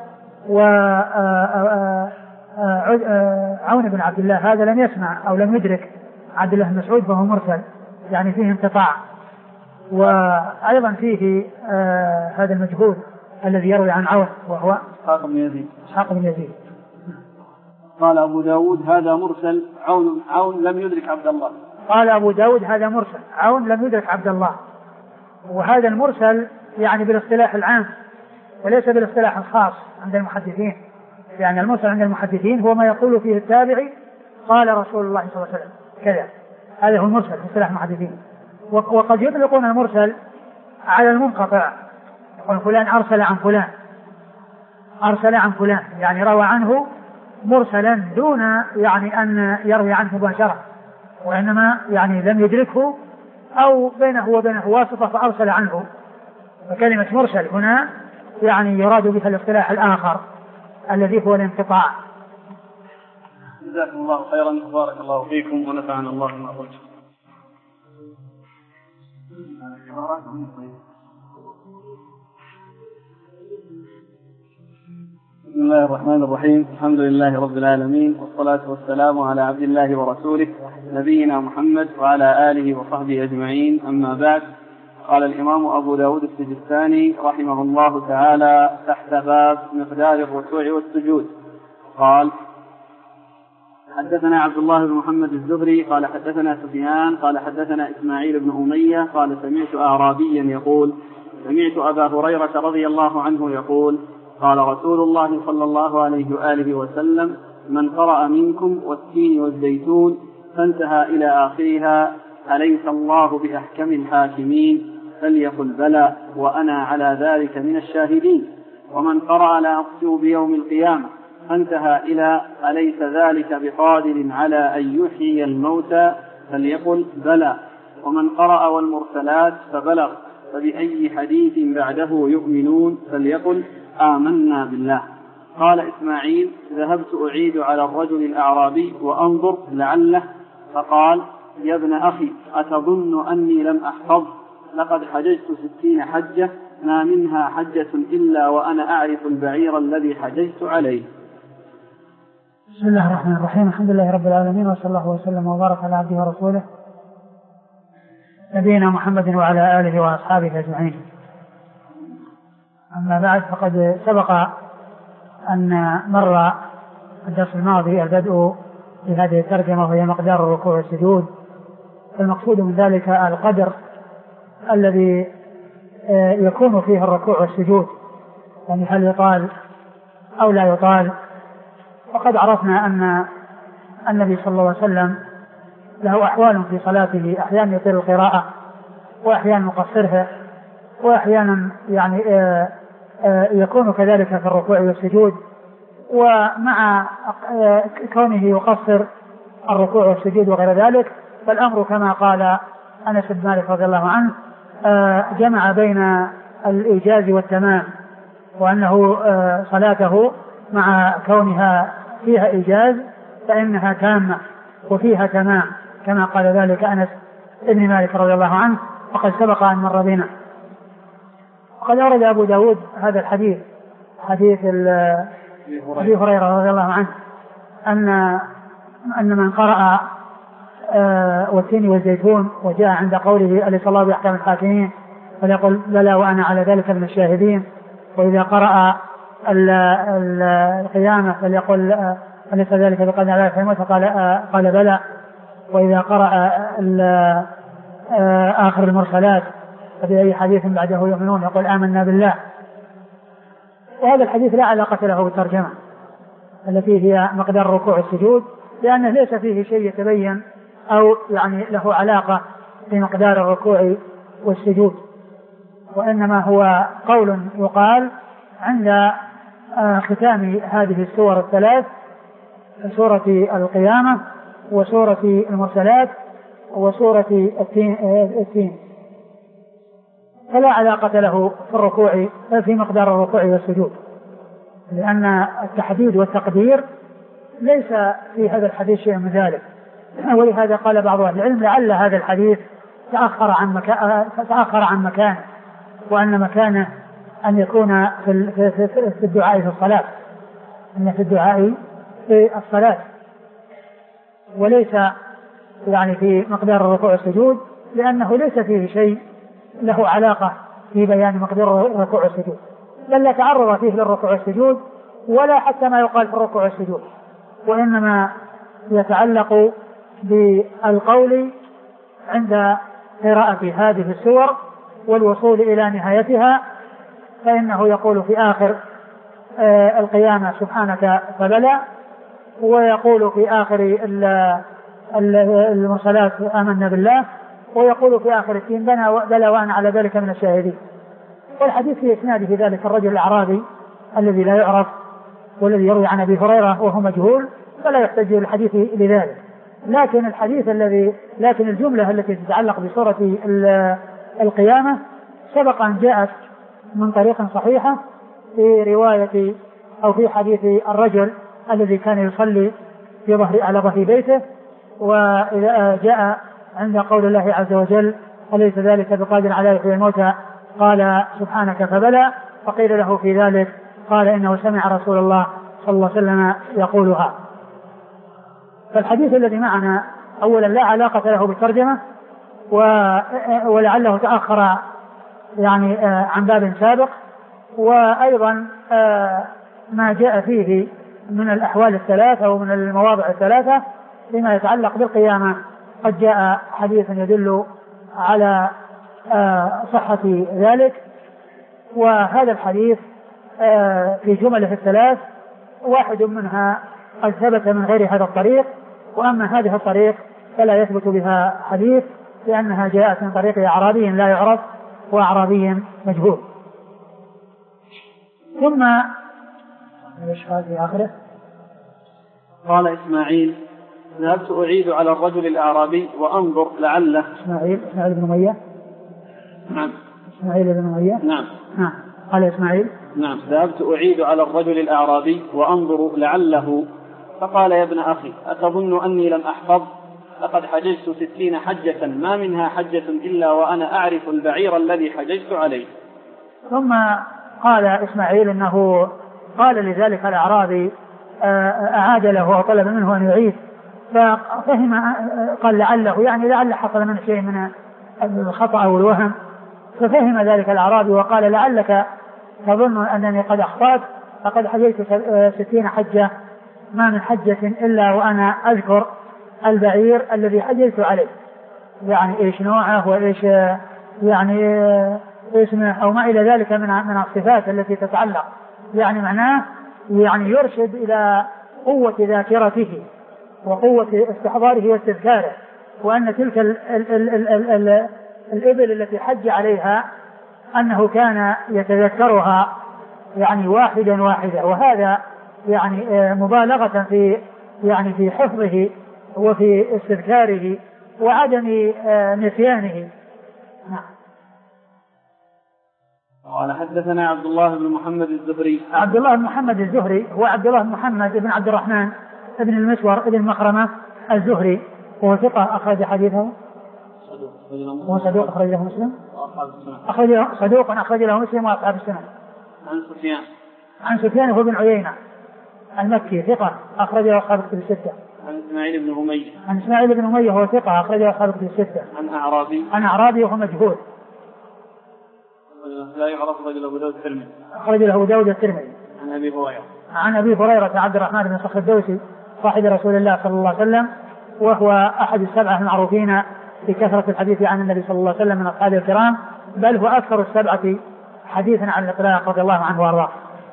وعون بن عبد الله هذا لم يسمع أو لم يدرك عبد الله بن مسعود فهو مرسل يعني فيه انقطاع. وأيضا فيه آه هذا المجهول الذي يروي عن عون وهو إسحاق بن يزيد إسحاق بن يزيد. قال أبو داود هذا مرسل عون عون لم يدرك عبد الله. قال أبو داود هذا مرسل عون لم يدرك عبد الله. وهذا المرسل يعني بالاصطلاح العام وليس بالاصطلاح الخاص عند المحدثين، يعني المرسل عند المحدثين هو ما يقول فيه التابعي قال رسول الله صلى الله عليه وسلم كذا، هذا هو المرسل في اصطلاح المحدثين. وقد يطلقون المرسل على المنقطع، يقول فلان أرسل عن فلان أرسل عن فلان يعني روى عنه مرسلا دون يعني أن يروي عنه مباشرة، وإنما يعني لم يدركه أو بينه وبينه واسطة فأرسل عنه. فكلمة مرسل هنا يعني يراد بها الاصطلاح الآخر الذي هو الانقطاع. جزاكم الله خيرا، بارك الله فيكم ونفعنا الله بما قلتم. بسم الله الرحمن الرحيم، الحمد لله رب العالمين، والصلاة والسلام على عبد الله ورسوله نبينا محمد وعلى آله وصحبه أجمعين، أما بعد. قال الإمام أبو داود السجستاني رحمه الله تعالى تحت باب مقدار الركوع والسجود قال: حدثنا عبد الله بن محمد الزهري قال حدثنا سفيان قال حدثنا إسماعيل بن أمية قال سمعت أعرابيا يقول: سمعت أبا هريرة رضي الله عنه يقول: قال رسول الله صلى الله عليه وآله وسلم: من قرأ منكم والتين والزيتون فانتهى إلى آخرها أليس الله بأحكم الحاكمين؟ فليقل بلى وأنا على ذلك من الشاهدين. ومن قرأ لا أقسم بيوم القيامة فانتهى إلى أليس ذلك بقادر على أن يحيي الموتى؟ فليقل بلى. ومن قرأ والمرسلات فبلغ فبأي حديث بعده يؤمنون؟ فليقل آمنا بالله. قال إسماعيل: ذهبت أعيد على الرجل الأعرابي وأنظر لعله، فقال: يا ابن أخي أتظن أني لم أحفظ؟ لقد حججت ستين حجة ما منها حجة إلا وأنا أعرف البعير الذي حججت عليه. بسم الله الرحمن الرحيم، الحمد لله رب العالمين، وصلى الله وسلم وبارك على عبده ورسوله نبينا محمد وعلى آله وأصحابه أجمعين. أما بعد، فقد سبق أن مر الدرس الماضي البدء بهذه الترجمة وهي مقدار الركوع والسجود. المقصود من ذلك القدر الذي يكون فيه الركوع والسجود، يعني هل يطال أو لا يطال. وقد عرفنا أن النبي صلى الله عليه وسلم له أحوال في صلاته، أحيانا يطيل القراءة وأحيانا يقصرها، وأحيانا يعني يكون كذلك في الركوع والسجود. ومع كونه يقصر الركوع والسجود وغير ذلك، فالأمر كما قال أنس بن مالك رضي الله عنه جمع بين الإيجاز والتمام، وأنه صلاته مع كونها فيها إيجاز فإنها تامة وفيها تمام، كما قال ذلك أنس بن مالك رضي الله عنه، وقد سبق أن مر بنا. وقد أورد أبو داود هذا الحديث، حديث أبي هريرة رضي الله عنه، أن أن من قرأ والتين والزيتون وجاء عند قوله أليس الله بأحكم الحاكمين فليقل بلى وأنا على ذلك من الشاهدين. وإذا قرأ القيامة فليقل أليس ذلك بقدر على الحكمة فقال قال بلى. وإذا قرأ آخر المرسلات فبأي حديث بعده يؤمنون يقول آمنا بالله. وهذا الحديث لا علاقة له بالترجمة التي هي مقدار الركوع والسجود، لأنه ليس فيه شيء يتبين أو يعني له علاقة بمقدار الركوع والسجود، وإنما هو قول يقال عند ختام هذه السور الثلاث، سورة القيامة وسورة المرسلات وسورة التين، فلا علاقة له في الركوع في مقدار الركوع والسجود، لأن التحديد والتقدير ليس في هذا الحديث شيء من ذلك. ولهذا قال بعض أهل العلم لعل هذا الحديث تأخر عن مكان تأخر عن مكانه، وأن مكانه أن يكون في في الدعاء في الصلاة، أن في الدعاء في الصلاة، وليس يعني في مقدار الركوع والسجود، لأنه ليس فيه شيء له علاقة في بيان مقدار الركوع والسجود، بل لا تعرض فيه للركوع والسجود ولا حتى ما يقال في الركوع والسجود، وإنما يتعلق بالقول عند قراءة هذه السور والوصول إلى نهايتها، فإنه يقول في آخر آه القيامة سبحانك فبلى، ويقول في آخر المرسلات آمنا بالله، ويقول في آخر التين بلى وأنا على ذلك من الشاهدين. والحديث في إسناده ذلك الرجل الأعرابي الذي لا يعرف والذي يروي عن أبي هريرة وهو مجهول، فلا يحتج الحديث لذلك، لكن الحديث الذي لكن الجملة التي تتعلق بصورة القيامة سبق أن جاءت من طريق صحيحة في رواية أو في حديث الرجل الذي كان يصلي في ظهر على ظهر بيته، وإذا جاء عند قول الله عز وجل أليس ذلك بقادر على يحيي الموتى قال سبحانك فبلى، فقيل له في ذلك قال إنه سمع رسول الله صلى الله عليه وسلم يقولها. فالحديث الذي معنا أولا لا علاقة له بالترجمة، ولعله تأخر يعني عن باب سابق، وأيضا ما جاء فيه من الأحوال الثلاثة ومن المواضع الثلاثة فيما يتعلق بالقيامة قد جاء حديث يدل على صحة ذلك. وهذا الحديث في جمله الثلاث واحد منها قد ثبت من غير هذا الطريق، وأما هذه الطريق فلا يثبت بها حديث لأنها جاءت من طريق أعرابي لا يعرف وأعرابي مجهول. ثم ايش قال في آخره؟ قال إسماعيل ذهبت أعيد على الرجل الأعرابي وأنظر لعله. إسماعيل إسماعيل بن أمية. نعم. إسماعيل بن أمية. نعم. نعم. قال إسماعيل. نعم. ذهبت أعيد على الرجل الأعرابي وأنظر لعله، فقال يا ابن أخي أتظن أني لم أحفظ؟ لقد حججت ستين حجة ما منها حجة إلا وأنا أعرف البعير الذي حججت عليه. ثم قال إسماعيل إنه قال لذلك الأعرابي أعاد له وطلب منه أن يعيد، ففهم قال لعله يعني لعل حصل منه شيء من الخطأ أو الوهم، ففهم ذلك الأعرابي وقال لعلك تظن أنني قد أخطأت، فقد حججت ستين حجة ما من حجة إلا وأنا أذكر البعير الذي حججت عليه، يعني إيش نوعه وإيش يعني اسمه أو ما إلى ذلك من من الصفات التي تتعلق، يعني معناه يعني يرشد إلى قوة ذاكرته وقوة استحضاره واستذكاره، وأن تلك ال ال ال ال ال ال الإبل التي حج عليها أنه كان يتذكرها يعني واحدا واحدا، وهذا يعني مبالغة في يعني في حفظه وفي استذكاره وعدم نسيانه. قال حدثنا عبد الله بن محمد الزهري. عبد الله بن محمد الزهري هو عبد الله بن محمد بن عبد الرحمن بن المسور بن مخرمة الزهري، وهو ثقة أخرج حديثه. هو صدوق أخرج له مسلم. أخرج صدوق أخرج له مسلم وأصحاب السنن. عن سفيان. عن سفيان هو بن عيينة المكي ثقة أخرج له أصحاب الكتب الستة. عن إسماعيل بن أمية. عن إسماعيل بن أمية هو ثقة أخرج له أصحاب الكتب الستة. عن أعرابي. عن أعرابي وهو مجهول لا يعرف رجل أبو داود الترمذي. أخرج له أبو داود الترمذي. عن أبي هريرة. عن أبي هريرة عبد الرحمن بن صخر الدوسي صاحب رسول الله صلى الله عليه وسلم، وهو أحد السبعة المعروفين بكثرة الحديث عن النبي صلى الله عليه وسلم من أصحابه الكرام، بل هو أكثر السبعة حديثا عن الإطلاق رضي الله عنه وأرضاه.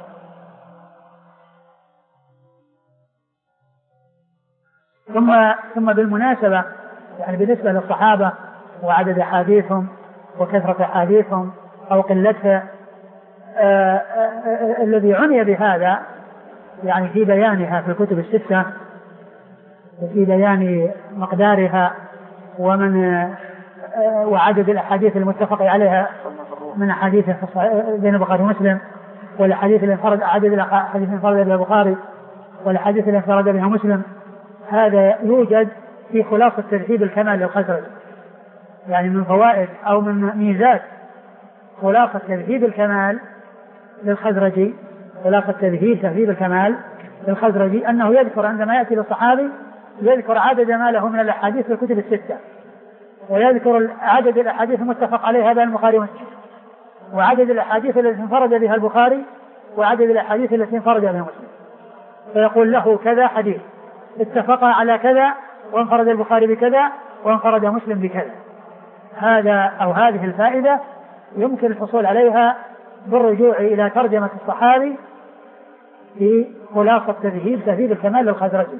ثم ثم بالمناسبة يعني بالنسبة للصحابة وعدد أحاديثهم وكثرة أحاديثهم أو قلتها، آآ آآ الذي عني بهذا يعني في بيانها في الكتب الستة وفي بيان مقدارها ومن وعدد الأحاديث المتفق عليها من أحاديث بين البخاري ومسلم، والأحاديث اللي انفرد عدد الأحاديث اللي انفرد بها البخاري والأحاديث اللي انفرد بها مسلم، هذا يوجد في خلاصة ترتيب الكمال للخزرج، يعني من فوائد أو من ميزات خلاصة ترتيب الكمال للخزرجي، خلاصة ترتيب تهذيب الكمال للخزرجي أنه يذكر عندما يأتي للصحابي يذكر عدد ما له من الأحاديث في الكتب الستة، ويذكر عدد الأحاديث المتفق عليها بين البخاري ومسلم، وعدد الأحاديث التي انفرد بها البخاري، وعدد الأحاديث التي انفرد بها مسلم، فيقول له كذا حديث اتفق على كذا وانفرد البخاري بكذا وانفرد مسلم بكذا. هذا أو هذه الفائدة يمكن الحصول عليها بالرجوع إلى ترجمة الصحابي في خلاصة تذهيب تهذيب الكمال للخزرجي.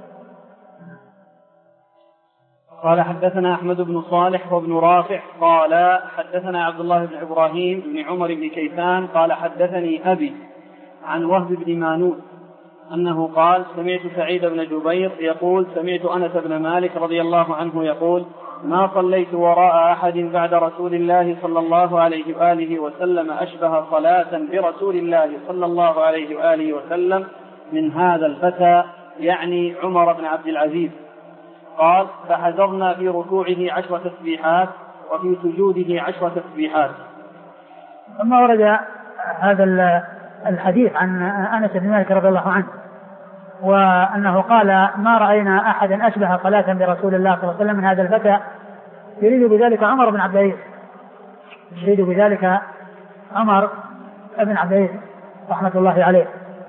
قال حدثنا أحمد بن صالح وابن رافع قال حدثنا عبد الله بن إبراهيم بن عمر بن كيسان قال حدثني أبي عن وهب بن مانوس أنه قال سمعت سعيد بن جبير يقول سمعت أنس بن مالك رضي الله عنه يقول ما صليت وراء أحد بعد رسول الله صلى الله عليه وآله وسلم أشبه صلاة برسول الله صلى الله عليه وآله وسلم من هذا الفتى يعني عمر بن عبد العزيز. قال فحذرنا في ركوعه عشر تسبيحات وفي سجوده عشر تسبيحات. ثم ورد هذا الحديث عن أنس بن مالك رضي الله عنه وأنه قال ما رأينا أحدا أشبه صلاة برسول الله صلى الله عليه وسلم من هذا الفتى، يريد بذلك عمر بن عبد العزيز يريد بذلك عمر بن عبد العزيز رحمة الله عليه.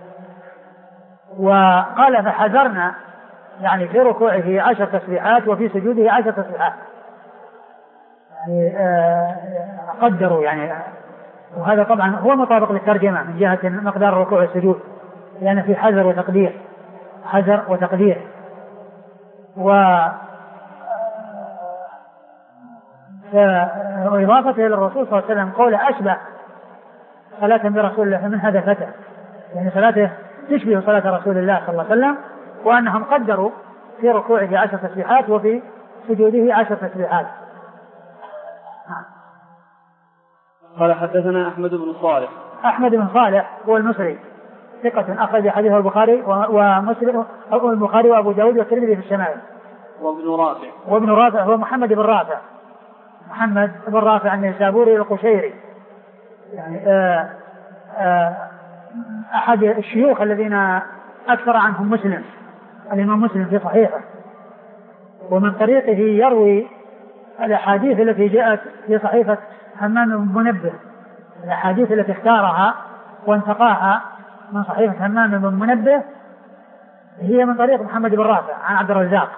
وقال فحذرنا يعني في ركوعه عشر تسبيحات وفي سجوده عشر تسبيحات، يعني قدروا يعني، وهذا طبعا هو مطابق للترجمة من جهة مقدار الركوع والسجود، لأن في حذر وتقدير حذر وتقدير. و وإضافته إلى الرسول صلى الله عليه وسلم قول أشبه صلاة برسول الله من هذا الفتى، يعني صلاته تشبه صلاة رسول الله صلى الله عليه وسلم، وأنهم قدروا في ركوعه عشر تسبيحات وفي سجوده عشر تسبيحات. قال حدثنا أحمد بن صالح. أحمد بن صالح هو المصري ثقة أخرج حديثه البخاري ومسلم البخاري وأبو داود والترمذي في الشمائل. وابن رافع. وابن رافع هو محمد بن رافع محمد بن رافع النيسابوري القشيري، يعني آآ آآ أحد الشيوخ الذين أكثر عنهم مسلم الإمام مسلم في صحيحه، ومن طريقه يروي الأحاديث التي جاءت في صحيفة همام بن منبه، الأحاديث التي اختارها وانتقاها من صحيفة همام بن منبه هي من طريق محمد بن رافع عن عبد الرزاق،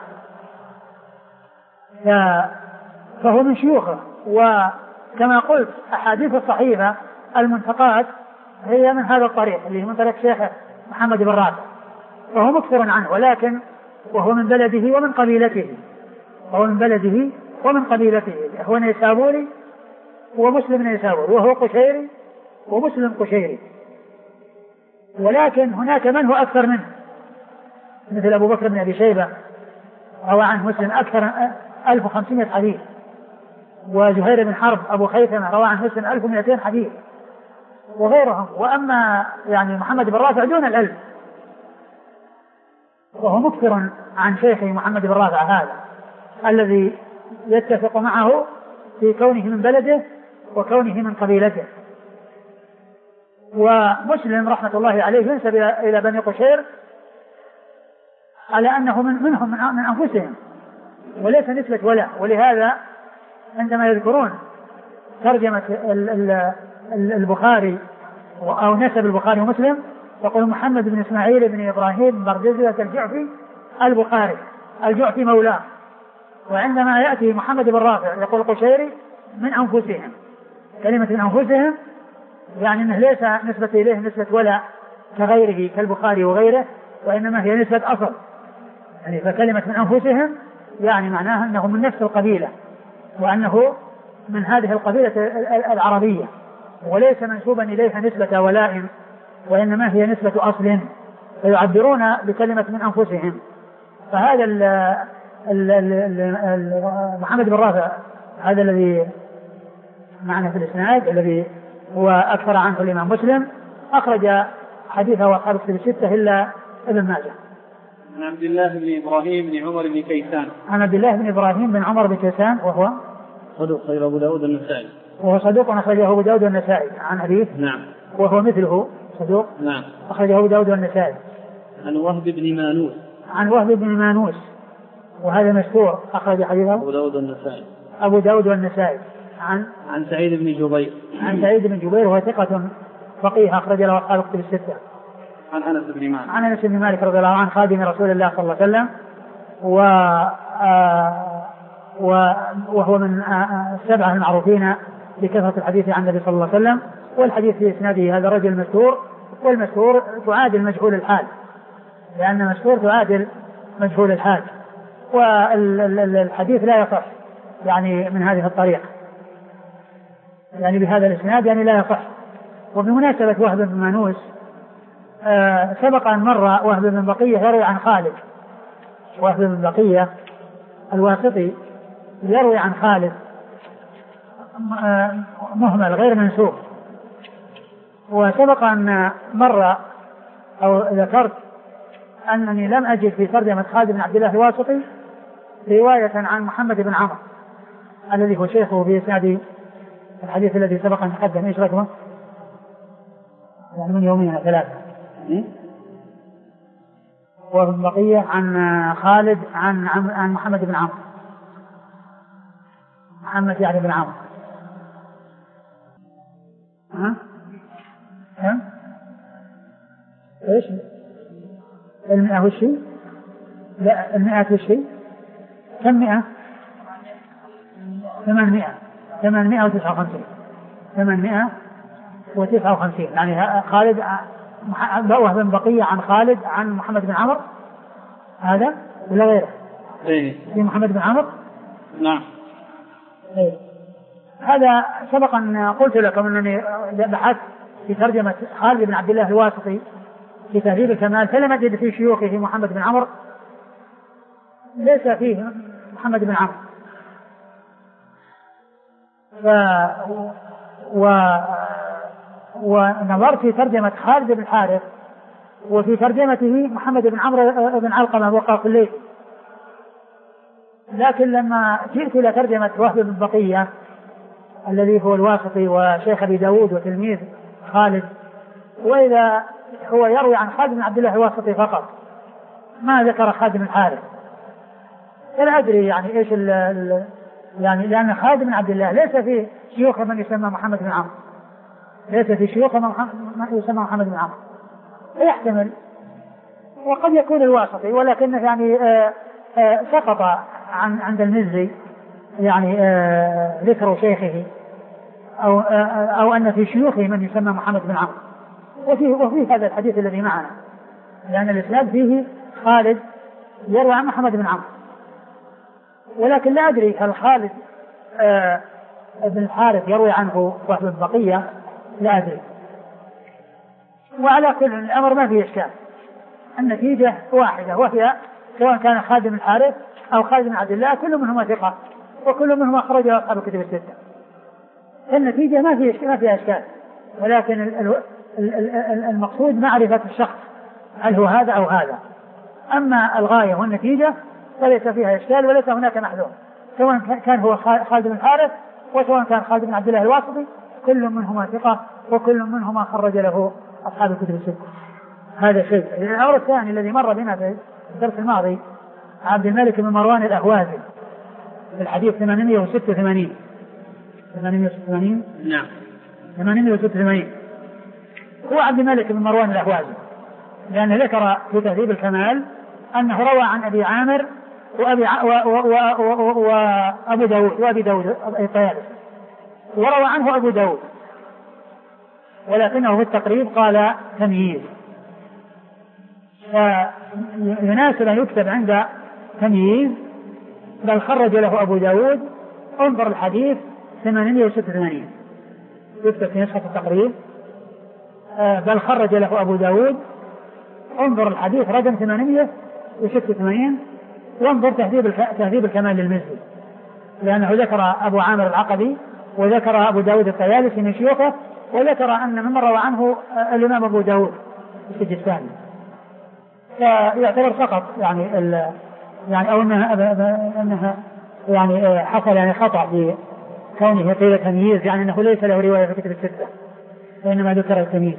فهو من شيوخه. وكما قلت أحاديث الصحيفة المنتقات هي من هذا الطريق اللي من طريق شيخه محمد بن رافع، وهو مكثر عنه، ولكن وهو من بلده ومن قبيلته وهو من بلده ومن قبيلته هو نيسابوري ومسلم نيسابوري، وهو قشيري ومسلم قشيري. ولكن هناك من هو أكثر منه مثل أبو بكر بن أبي شيبة روى عنه مسلم أكثر ألف وخمسمائة حديث، وزهير بن حرب أبو خيثمة روى عنه مسلم ألف ومئتين حديث وغيرهم. وأما يعني محمد بن رافع دون الألف، وهو مكثر عن شيخه محمد بن رافع هذا الذي يتفق معه في كونه من بلده وكونه من قبيلته. ومسلم رحمة الله عليه ينسب إلى بني قشير على أنه من منهم من أنفسهم وليس نسبة ولا، ولهذا عندما يذكرون ترجمة البخاري أو نسب البخاري ومسلم يقول محمد بن إسماعيل بن إبراهيم بردزية الجعفي البخاري الجعفي مولاه، وعندما يأتي محمد بن رافع يقول قشيري من أنفسهم. كلمة من أنفسهم يعني أنه ليس نسبة إليه نسبة ولا كغيره كالبخاري وغيره، وإنما هي نسبة أصل، يعني فكلمة من أنفسهم يعني معناها أنه من نفس القبيلة وأنه من هذه القبيلة العربية، وليس منسوبا إليها نسبة ولاء، وإنما هي نسبة أصل، فيعبرون بكلمة من أنفسهم. فهذا ال ال ال محمد بن رافع هذا الذي معنا في الإسناد الذي هو أكثر عنه الإمام مسلم أخرج حديثه وأصحاب الكتب الستة إلا ابن ماجه. عن عبد الله بن إبراهيم بن عمر بن كيسان. عن عبد الله بن إبراهيم بن عمر بن كيسان وهو صدوق أخرجه أبو داود والنسائي. وهو صدوق أخرجه أبو داود والنسائي عن حديث. نعم. وهو مثله صدوق. نعم. أخرجه أبو داود والنسائي. عن وهب بن مانوس. عن وهب بن مانوس وهذا مشهور أخرج حديثه أبو داود والنسائي. أبو داود والنسائي. عن عن سعيد بن جبير. عن سعيد بن جبير وهو ثقة فقيه أخرج له أصحاب الكتب الستة. عن أنس بن مالك. عن أنس بن مالك رضي الله عنه خادم رسول الله صلى الله عليه وسلم، و وهو من السبعة المعروفين بكثرة الحديث عن النبي صلى الله عليه وسلم، والحديث في إسناده هذا الرجل المشهور، والمشهور تعادل مجهول الحال، لأن المشهور تعادل مجهول الحال، والحديث لا يصح يعني من هذه الطريق، يعني بهذا الإسناد يعني لا يصح. وبمناسبة وهب بن مانوس آه سبق أن مر وهب بن بقية يروي عن خالد، وهب بن بقية الواسطي يروي عن خالد آه مهمل غير منسوب. وسبق أن مر أو ذكرت أنني لم أجد في ترجمة خالد بن عبد الله الواسطي رواية عن محمد بن عمرو الذي هو شيخه في إسناد الحديث الذي سبق أن تقدم. إيش رقمه؟ يعني من يومين ثلاثة. وابن بقية عن خالد عن عن محمد بن عمرو، محمد يعني بن عمرو. ها؟ ها؟ إيش؟ المئة والشي؟ لا المئة والشي؟ كم مئة؟ ثمانمائة ثمانمائة وتسعة وخمسين ثمانمائة وتسعة وخمسين. يعني خالد وهب بن بقية عن خالد عن محمد بن عمرو هذا ولا غيره؟ إيه في محمد بن عمرو. نعم. إيه هذا سبق أن قلت لكم أنني بحثت في ترجمة خالد بن عبد الله الواسطي في تهذيب الكمال فلم أجد في شيوخه محمد بن عمرو، ليس فيه محمد بن عمرو. ف و ونظرت في ترجمة خالد بن الحارث وفي ترجمته محمد بن عمرو بن علقمة وقاص الليث، لكن لما جئت إلى ترجمة وهب بن بقية الذي هو الواسطي وشيخ أبي داود وتلميذ خالد، وإذا هو يروي عن خالد بن عبد الله الواسطي فقط ما ذكر خالد بن الحارث. لا أدري يعني إيش ال ال يعني لأن خالد بن عبد الله ليس في شيوخ من يسمى محمد بن عمرو، ليس في شيوخ من يسمى محمد بن عمرو، يحتمل وقد يكون الواسطي، ولكنه يعني آآ آآ سقط عن عند المزي يعني ذكر شيخه أو أو أن في شيوخه من يسمى محمد بن عمرو. وفي وفي هذا الحديث الذي معنا لأن الإسناد فيه خالد يروي عن محمد بن عمرو، ولكن لا أدري هل خالد آه بن الحارث يروي عنه وهب بن بقية، لا أدري. وعلى كل الأمر ما فيه إشكال، النتيجة واحدة وهي سواء كان خالد بن الحارث أو خالد بن عبد الله كل منهما ثقة وكل منهما أخرج أصحاب الكتب الستة. النتيجة ما فيه ما فيها إشكال، ولكن المقصود معرفة الشخص هل هو هذا أو هذا. أما الغاية والنتيجة فليس فيها إشكال وليس هناك محذور، سواء كان هو خالد بن الحارث وسواء كان خالد بن عبد الله الواسطي كل منهما ثقة وكل منهما خرج له أصحاب الكتب الستة. هذا شيء. الأمر الثاني الذي مر بنا في الدرس الماضي عبد الملك بن مروان الأهوازي في الحديث ثمانمائة وستة وثمانين ثمانمائة وستة وثمانين نعم ثمانمائة وستة وثمانين هو عبد الملك بن مروان الأهوازي، لأنه ذكر في تهذيب الكمال أنه روى عن أبي عامر وأبي ع... و... و... و... وأبو داود وأبي داود الطيالسي، وروى عنه أبو داود، ولكنه في التقريب قال تمييز، فيناسب أن يكتب عند تمييز بل خرج له أبو داود انظر الحديث ثمانمائة وستة وثمانين، يكتب في نسخة التقريب بل خرج له أبو داود انظر الحديث رقم ثمانمائة وستة وثمانين، وانظر تهذيب الك... تهذيب الكمال للمزي، لأنه ذكر أبو عامر العقدي وذكر أبو داود الطيالسي من شيوخه، وذكر أن من روى عنه الإمام أبو داود السجستاني، فيعتبر فقط يعني ال... يعني أو أنها, أنها يعني حصل يعني خطأ بكونه قيل تمييز، يعني أنه ليس له رواية في كتب الستة وإنما ذكر التمييز.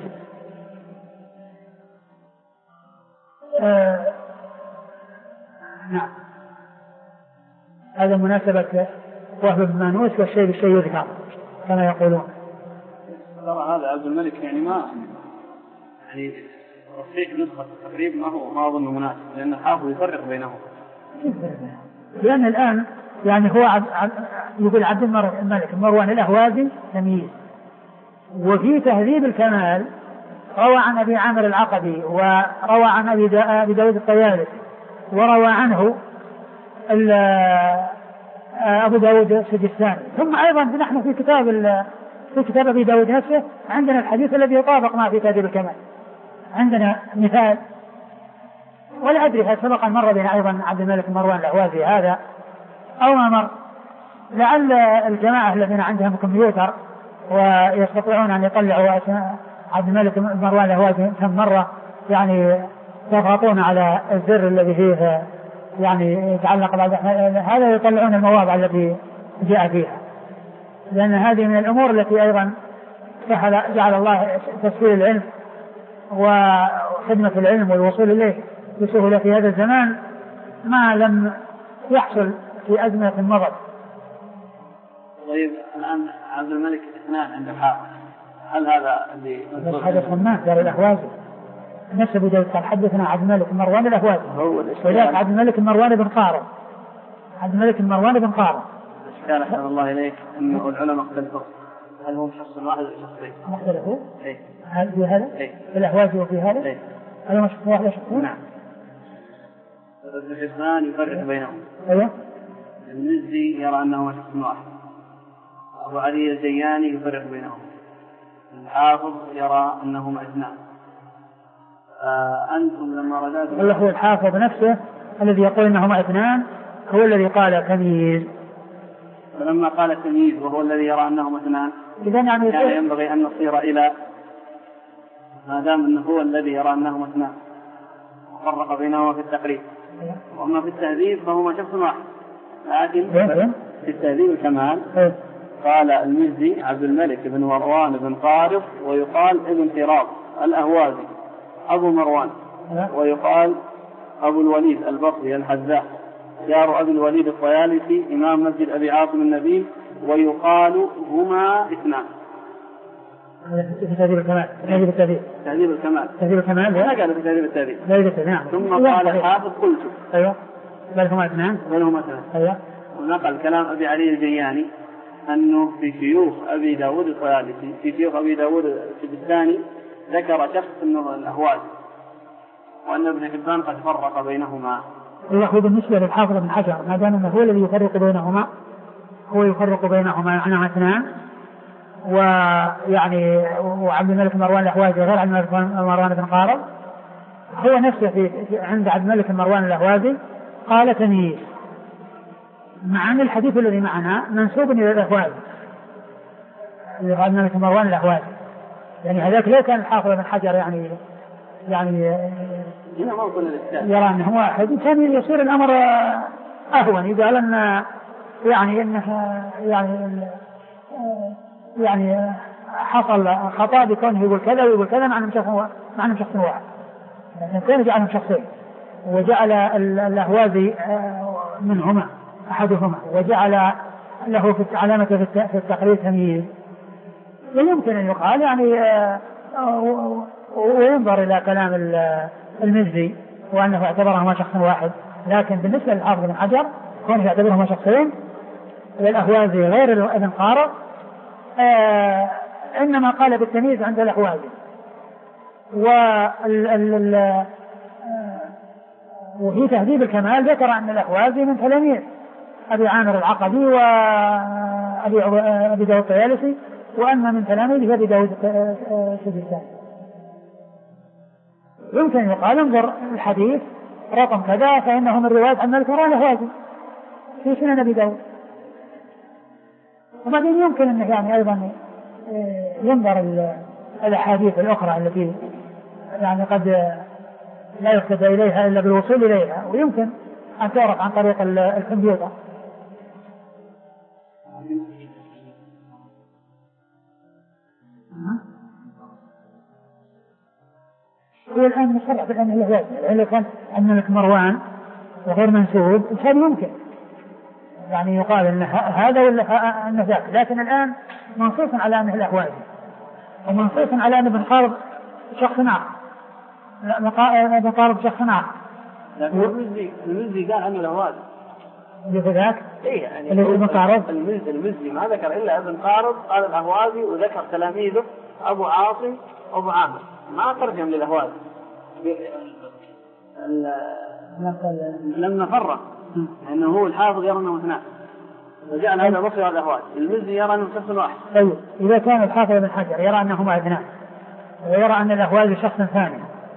آه نعم هذا مناسبة وهب بن مانوس والشيء بالشيء يذكر كما يقولون. ترى هذا عبد الملك يعني ما يعني تصحيح نسخة تقريبا ما هو ما أظن مناسب، لأن حافظ يفرق بينهم. لأن الآن يعني هو عب... عب... يقول عبد الملك مروان الأهوازي تمييز، وفي تهذيب الكمال روى عن أبي عامر العقدي وروى عن أبي, دا... أبي داود الطيالسي وروى عنه ال... أبو داود السجستاني. ثم أيضا نحن في كتاب ال... في كتاب أبي داود نفسه عندنا الحديث الذي يطابق ما في تهذيب الكمال، عندنا مثال، ولا أدري هل سبق أن مر بنا أيضا عبد الملك بن مروان الأهوازي هذا أو ما مر. لعل الجماعة الذين عندهم كمبيوتر ويستطيعون أن يطلعوا عبد الملك بن مروان الأهوازي كم مرة يعني يضغطون على الزر الذي فيه يعني يتعلق بعد هذا يطلعون المواضع التي جاء فيها، لأن هذه من الأمور التي أيضا جعل الله تسهيل العلم وخدمة العلم والوصول إليه بسهولة في هذا الزمان ما لم يحصل في أزمة مضت. طيب الآن عبد الملك اثنان عند الحافظ، هل هذا اللي هذا سماه دار الأهوازي نفس أبو داود قال حدثنا عبد الملك بن مروان الأهوازي، وذاك عبد الملك بن مروان بن قارب عبد الملك بن مروان بن قارب. الإشكال أحسن الله إليك أنه العلماء اختلفوا هل هم شخص واحد ولا شخصين؟ اختلفوا؟ إيه. هل في هذا؟ إيه. في الأهوازي وفي هذا؟ إيه. هل هم شخص واحد ولا شخصين؟ نعم. ابن حبان يفرق بينهم. أيوه. المزي يرى أنه شخص واحد. أبو علي الجياني يفرق بينهم. الحافظ يرى أنهما اثنان. آه أنتم لما رداتم الله هو الحافظ نفسه الذي يقول أنهما اثنان هو الذي قال تمييز، فلما قال تمييز وهو الذي يرى أنهما اثنان إذن يعني, يعني ينبغي أن نصير إلى ما دام أنه هو الذي يرى أنهما اثنان وفرق بينهما في التقريب. وأما في التهذيب فهما شخص واحد، لكن في التهذيب الكمال قال المزي عبد الملك بن مروان بن قارب ويقال ابن قراض الأهوازي أبو مروان، ويقال أبو الوليد البصري الحذاء جار أبي الوليد الطيالسي إمام مسجد أبي عاصم النبيل، ويقال هما اثنان. في تهذيب الكمال تهذيب التهذيب تهذيب الكمال تهذيب الكمال ما قال في تهذيب التهذيب نعم. ثم قال الحافظ قلت أيوه بل هما اثنان بل هما اثنان أيوه. ونقل كلام أبي علي الجياني أنه في شيوخ أبي داود الطيالسي في شيوخ أبي داود السجستاني ذكر شخص أنه الأهواز، وأن ابن حبان قد فرق بينهما. الله بالنسبة للحافظ بن حجر ما دام أنه هو الذي يفرق بينهما هو يفرق بينهما عنها اثنان، ويعني وعبد الملك مروان الأهوازي غير عبد الملك مروان بن قارب هو نفسه في عند عبد الملك مروان الأهوازي قال تمييز، مع أن الحديث الذي معنا منسوب إلى الأهوازي عبد الملك مروان الأهوازي، يعني هذاك لو كان الحافظ بن حجر يعني يعني يرى أنه واحد كان يصير الأمر أهون، يقال أن يعني أنه يعني يعني حصل خطأ بكونه يقول كذا ويقول كذا مع أنهم شخص مع أنهم شخص واحد، لكن كان جعلهم شخصين وجعل الأهوازي منهما أحدهما وجعل له في علامة في التقرير تمييز. ويمكن أن يقال يعني وينظر إلى كلام المزي وأنه اعتبرهما شخص واحد، لكن بالنسبة للحافظ بن حجر كونه يعتبرهما شخصين والأهوازي غير ابن قارب آه إنما قال بالتمييز عند الأهوازي. وفي تهذيب الكمال ذكر أن الأهوازي من تلاميذ أبي عامر العقدي وأبي داود الطيالسي، وأن من تلاميذه أبي داود السجستاني. يمكن يقال انظر الحديث رقم كذا فإنه من رواية عن مالك مروان الأهوازي في سنن أبي داود. وبعدين يمكن أنه يعني أيضا ينظر الأحاديث الأخرى التي يعني قد لا يقتدى إليها إلا بالوصول إليها، ويمكن أن تعرف عن طريق الكمبيوتر. هو الآن مصرح بأنه الأهوازي، لأنه كان عن مالك مروان وغير منسوب كان يمكن يعني يقال أن هذا ولا أن ذاك، لكن الآن منصوص على أنه الأهوازي ومنصوص على أن ابن قارب شخص آخر ابن قارب شخص آخر. لكن المزي المزي قال عنه الأهوازي بذاك إيه يعني ابن قارب المزي المزي ما ذكر إلا ابن قارب قال الأهوازي، وذكر تلاميذه أبو عاصم وأبو عامر ما ترجم للأهوازي لما فرق لأنه هو الحافظ يرى أنه اثنان وجعل هذا بصري على الأهوازي. المزي يرى أنه شخص واحد. طيب إذا كان الحافظ بن حجر يرى أنهما اثنان ويرى أن الأهوازي شخص ثاني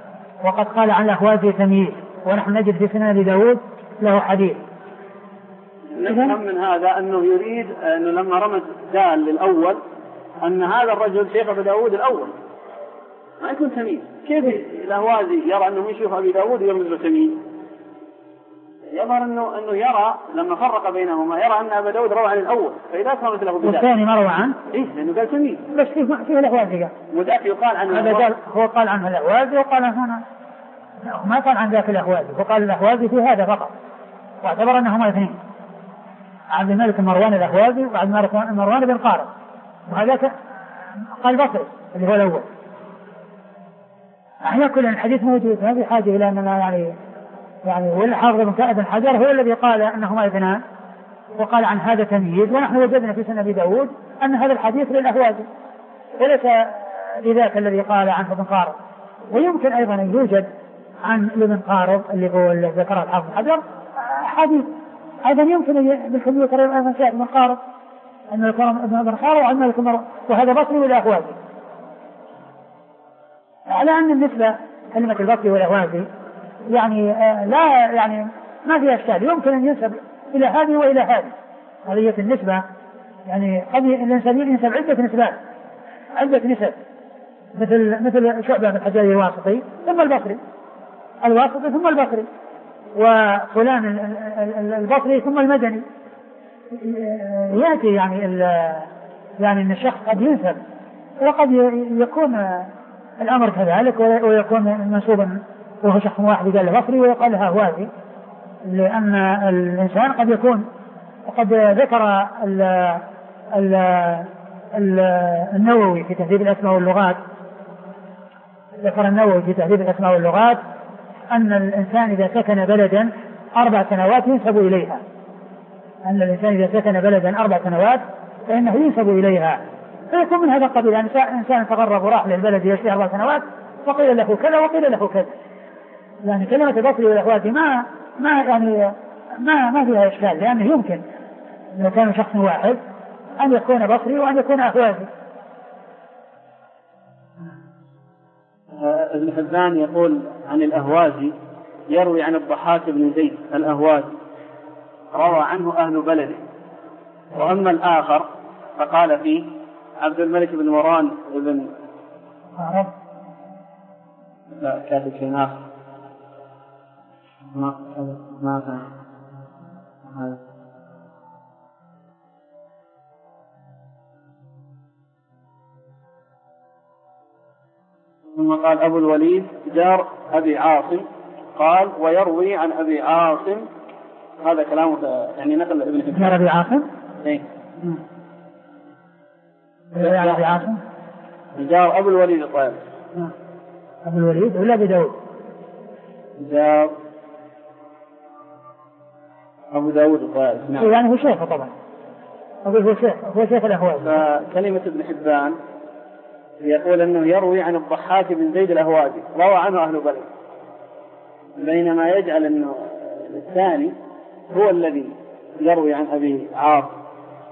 وقد قال عن الأهوازي تمييز، ونحن نجد في سنن أبي داود له حديث. نفهم من هذا أنه يريد أنه لما رمز دال للأول أن هذا الرجل شيخ أبي داود الأول ما يكون تمييز. كيف الأهوازي يرى أنه يشوف أبي داود يرمز له تمييز؟ يظهر أنه أنه يرى لما فرق بينهما يرى أن أبا داود روى عن الأول، فإذا كان مثله بدال والثاني ما روى عنه إيه لأنه قال تمييز، بس فيه فيه الأهوازي وذاك يقال عنه هذا قال هو قال عنه الأهوازي وقال هنا ما قال عن ذاك الأهوازي، وقال الأهوازي في هذا فقط، واعتبر أنهما اثنين، عبد الملك مروان الأهوازي وعبد الملك مروان بن قارب، وهذاك قال بصري اللي هو الأول. احنا كل الحديث موجود، ما في حاجة إلى أننا يعني يعني والحافظ بن كائد الحجر هو الذي قال أنهما اثنان وقال عن هذا تمييز، ونحن وجدنا في سنن أبي داود أن هذا الحديث للأهوازي وليس لذاك الذي قال عنه ابن قارب. ويمكن أيضا أن يوجد عن ابن قارب اللي هو اللي ذكره الحافظ الحجر حديث أيضا يمكن بالكمبيوتر أيضا شيء ابن قارب أن يكون ابن قارب وعن مالك مروان، وهذا بصري والأهوازي. على أن النسبة كلمة البصري والأهوازي يعني آه لا يعني ما فيها إشكال، يمكن أن ينسب إلى هذه وإلى هذه. قضية النسبة يعني قد الإنسان ينسب عدة نسبات عدة نسب، مثل مثل شعبة بن الحجاج الواسطي ثم البصري، الواسطي ثم البصري، وفلان البصري ثم المدني. يأتي يعني يعني أن الشخص قد ينسب وقد يكون الأمر كذلك ويكون منسوبا وهو شخص واحد قال بصري ويقال له أهوازي، لأن الإنسان قد يكون وقد ذكر ال ال ال النووي في تهذيب الأسماء واللغات ذكر النووي في تهذيب الأسماء واللغات أن الإنسان إذا سكن بلدا أربع سنوات ينسب إليها، أن الإنسان إذا سكن بلدا أربع سنوات فإنه ينسب إليها، فيكون من هذا القبيل. يعني إنسان تغرب وراح للبلد يشتري أربع سنوات وقيل له كذا وقيل له كذا، يعني كلمة البصري والأهوازي ما ما يعني ما ما فيها إشكال، لأنه يمكن لو كان شخص واحد أن يكون بصري وأن يكون أهوازي. ابن حبان يقول عن الأهوازي يروي عن الضحاك بن زيد الأهوازي روى عنه أهل بلده، وأما الآخر فقال فيه عبد الملك بن مروان بن قارب لا كاتب شيء آخر ما ما كان هذا. ثم قال أبو الوليد جار أبي عاصم قال ويروي عن أبي عاصم، هذا كلامه يعني نقل ابن حبان. جار أبي عاصم إيه جار أبي عاصم جار أبو الوليد الطيب أبو الوليد ولا أبي داود؟ جار أبو داود الطيب نعم. يعني هو شيخه طبعا، أقول هو شيخ هو شيخ الأهوازي. فكلمة ابن حبان يقول أنه يروي عن الضحاك بن زيد الأهوازي روى عنه أهل بلد، بينما يجعل أنه الثاني هو الذي يروي عن أبي عاصم.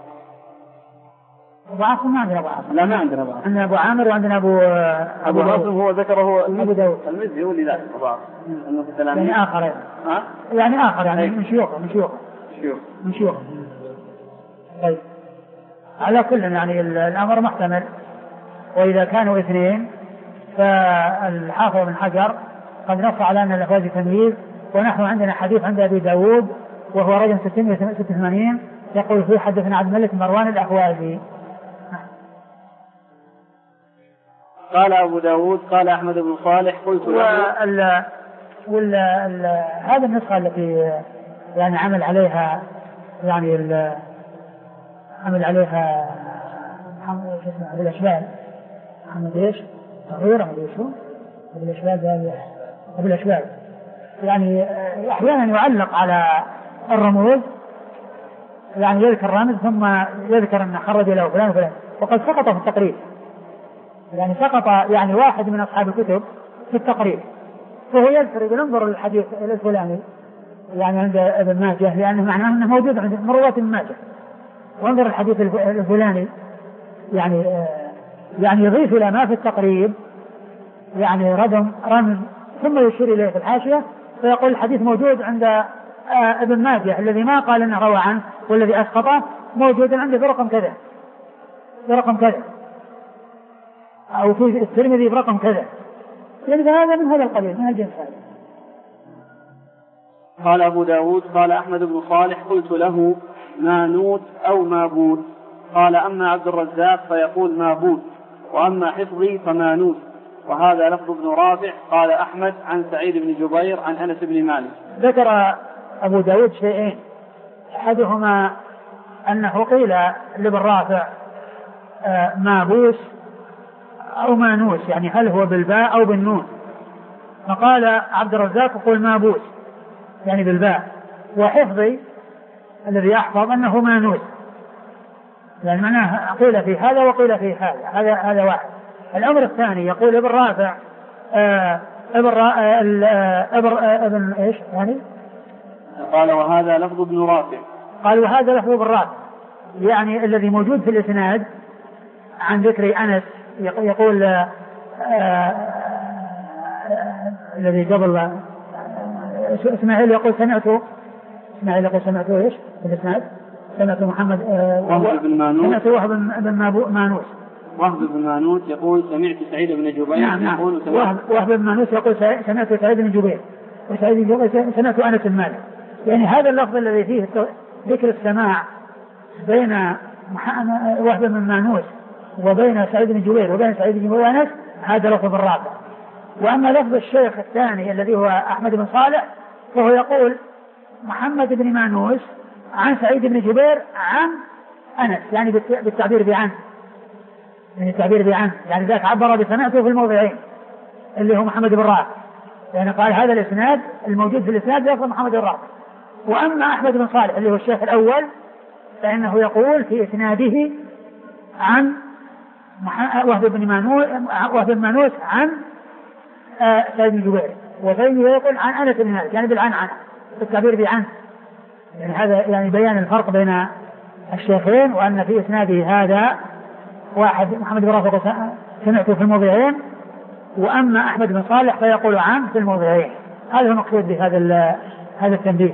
أبو عاصم ما عندنا أبو عاصم. لا ما عندنا أبو عاصم، عندنا أبو عامر وعندنا أبو أبو عاصم هو ذكره أبو داود المزي هو اللي ذاك أبو عاصم أنه في التلاميذ يعني آخر يعني. ها يعني آخر يعني من شيوخه من شيوخه شيوخ من شيوخه. طيب على كل يعني الأمر محتمل، وإذا كانوا اثنين فالحافظ بن حجر قد نص على أن الأهوازي تمييز، ونحن عندنا حديث عند أبي داود وهو رقم ستمائة وستة وثمانين يقول فيه حدثنا عبد الملك مروان الأهوازي. قال أبو داود قال أحمد بن صالح قلت له وال هذا النسخة التي يعني عمل عليها يعني عمل عليها محمد اسمه أبو الأشبال محمد إيش غير أبو إيش أبو الأشبال أبو الأشبال يعني أحيانا يعلق على الرموز، يعني يذكر رمز ثم يذكر أن خرج له فلان وفلان، وقد سقط في التقريب، يعني سقط يعني واحد من أصحاب الكتب في التقريب، فهو يذكر يقول انظر الحديث الفلاني يعني عند ابن ماجه لأنه معناه أنه موجود عند رواة ابن ماجه، وانظر الحديث الفلاني يعني يعني يضيف إلى ما في التقريب يعني ردم رمز ثم يشير إليه في الحاشية فيقول الحديث موجود عند ابن ماجه الذي ما قال انه روى عنه والذي اسقطه موجود عنده برقم كذا برقم كذا او في الترمذي برقم كذا، يعني هذا من هذا القبيل من الجنس هذا. قال أبو داود قال أحمد بن صالح قلت له مانوت أو مابوت، قال أما عبد الرزاق فيقول مابوت، وأما حفظي فمانوت، وهذا لفظ ابن رافع. قال أحمد عن سعيد بن جبير عن أنس بن مالك. ذكر أبو داود شيئين، أحدهما أنه قيل لابن رافع آه مابوس أو مانوس، يعني هل هو بالباء أو بالنون، فقال عبد الرزاق يقول مابوس يعني بالباء، وحفظي الذي أحفظ أنه مانوس، يعني معناه قيل في هذا وقيل في هذا، هذا هذا واحد. الأمر الثاني يقول ابن رافع آه ابن آه ابن ابن ايش يعني؟ قال وهذا لفظ ابن رافع. قال وهذا لفظ ابن رافع، يعني الذي موجود في الإسناد عن ذكر أنس يقول آه آه الذي قبل آه اسماعيل يقول سمعت اسماعيل يقول سمعت ايش في الإسناد؟ سمعت محمد آه وهب بن مانوس سمعت وهب بن مانوس وهب بن مانوس يقول سمعت سعيد بن جبير. نعم نعم. وهب, وهب بن مانوس يقول سمعت سعيد بن جبير، وسعيد بن جبير سمعت أنس بن مالك. يعني هذا اللفظ الذي فيه ذكر السماع بين وهب بن مانوس وبين سعيد بن جبير وبين سعيد بن جبير وأنس هذا لفظ الرابع. وأما لفظ الشيخ الثاني الذي هو أحمد بن صالح فهو يقول محمد بن مانوس عن سعيد بن جبير عن أنس، يعني بالتعبير بعن، يعني التعبير بعن، يعني ذاك عبر بسمعته في الموضعين اللي هو محمد بن رافع، يعني قال هذا الإسناد الموجود في الإسناد لفظ محمد بن رافع. وأما أحمد بن صالح اللي هو الشيخ الأول فإنه يقول في إسناده عن وهب بن مانوس وهب بن مانوس عن آه سعيد بن جبير، وسعيد بن جبير يقول عن أنس بن مالك، يعني بالعن عن التعبير بعن، يعني هذا يعني بيان الفرق بين الشيخين، وأن في إسناده هذا واحد محمد بن رافع سمعته في الموضعين، وأما أحمد بن صالح فيقول عن في الموضعين. هذا هو المقصود بهذا هذا التنبيه،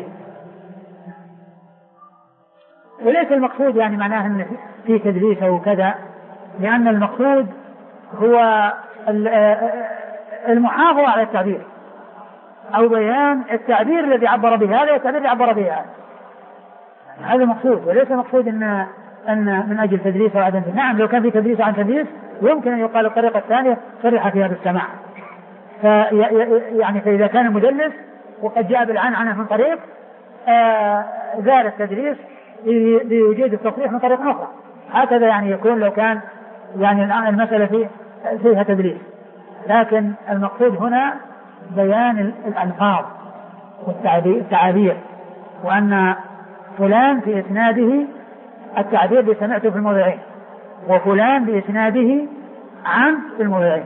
وليس المقصود يعني معناه أن في تدليس أو كذا، لأن المقصود هو المحافظة على التعبير أو بيان التعبير الذي عبر به هذا والتعبير الذي عبر به هذا، هذا مقصود، وليس مقصود أن أن من أجل تدليس أو عدم. نعم لو كان في تدليس عن تدليس يمكن أن يقال الطريقة الثانية صرح فيها بالسماع، في يعني فإذا كان مدلس وقد جاء بالعنعنة من طريق آه زال التدليس لوجود التصريح من طريق أخرى، هكذا يعني يكون لو كان يعني الآن المسألة فيه فيها تدليس. لكن المقصود هنا بيان الألفاظ والتعابير، وأن فلان في إسناده التعبير بسمعته في الموضعين، وفلان بإسناده عن في الموضعين.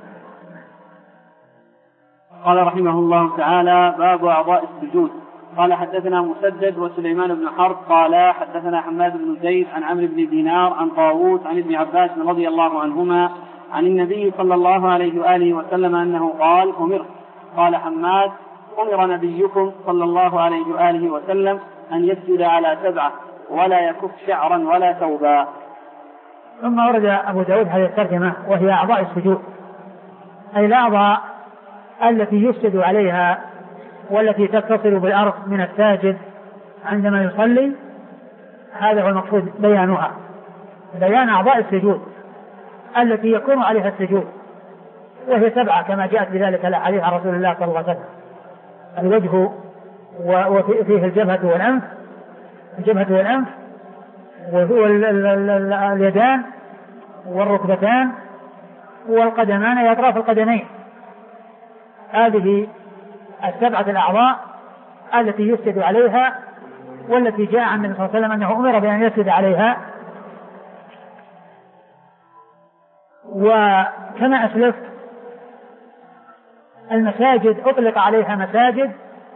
قال رحمه الله تعالى باب أعضاء السجود. قال حدثنا مسدد وسليمان بن حرب قال حدثنا حماد بن زيد عن عمرو بن دينار عن طاووس عن ابن عباس رضي الله عنهما عن النبي صلى الله عليه وآله وسلم أنه قال أمر. قال حماد أمر نبيكم صلى الله عليه وآله وسلم أن يسجد على سبعة ولا يكف شعرا ولا ثوبا. ثم ورد أبو داود هذه الترجمة وهي أعضاء السجود، أي الأعضاء التي يسجد عليها والتي تتصل بالأرض من الساجد عندما يصلي، هذا هو المقصود بيانها، بيان أعضاء السجود التي يكون عليها السجود، وهي سبعة كما جاءت بذلك الأحاديث عن رسول الله صلى الله عليه وسلم. الوجه وفيه الجبهة والأنف الجبهة والأنف واليدان والركبتان والقدمان أي أطراف القدمين، هذه السبعة الأعضاء التي يسجد عليها والتي جاء عن النبي صلى الله عليه وسلم أنه أمر بأن يسجد عليها. وكما أسلفت المساجد أطلق عليها مساجد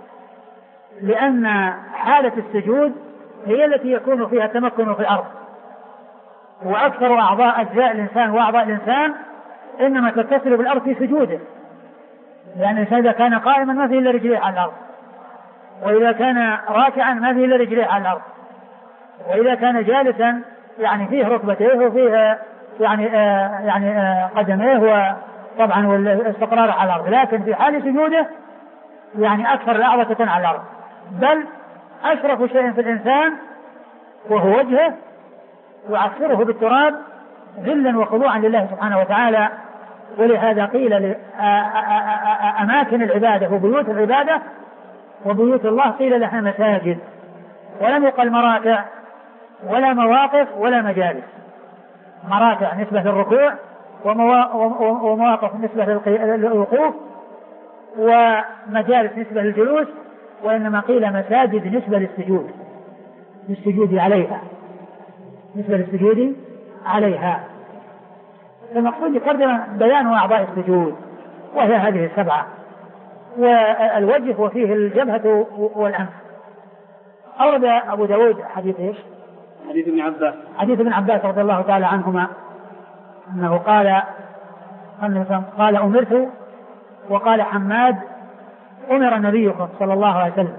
لأن حالة السجود هي التي يكون فيها التمكن في الأرض، وأكثر أعضاء أجزاء الإنسان وأعضاء الإنسان إنما تتصل بالأرض في سجوده، لأن الإنسان إذا كان قائما ما فيه إلا رجليه على الأرض، وإذا كان راكعا ما فيه إلا رجليه على الأرض، وإذا كان جالسا يعني فيه ركبتيه وفيه يعني آه يعني آه قدميه وطبعا والاستقرار على الأرض، لكن في حال سجوده يعني أكثر الأعضاء تكون على الأرض، بل أشرف شيء في الإنسان وهو وجهه، وعصره بالتراب ذلا وخضوعا لله سبحانه وتعالى. ولهذا قيل أماكن العبادة وبيوت العبادة وبيوت الله قيل لها مساجد، ولم يقل مراكع ولا مواقف ولا مجالس. مراكع نسبة للركوع، ومواقف نسبة للوقوف، ومجالس نسبة للجلوس، وإنما قيل مساجد نسبة للسجود، للسجود عليها، نسبة للسجود عليها. المقصود يقدم بيان أعضاء السجود، وهي هذه السبعة. والوجه وفيه الجبهة والأنف. أورد أبو داود حديث إيش؟ حديث ابن عباس حديث ابن عباس رضي الله تعالى عنهما أنه قال أنه قال أمرت، وقال حماد أمر نبيكم صلى الله عليه وسلم.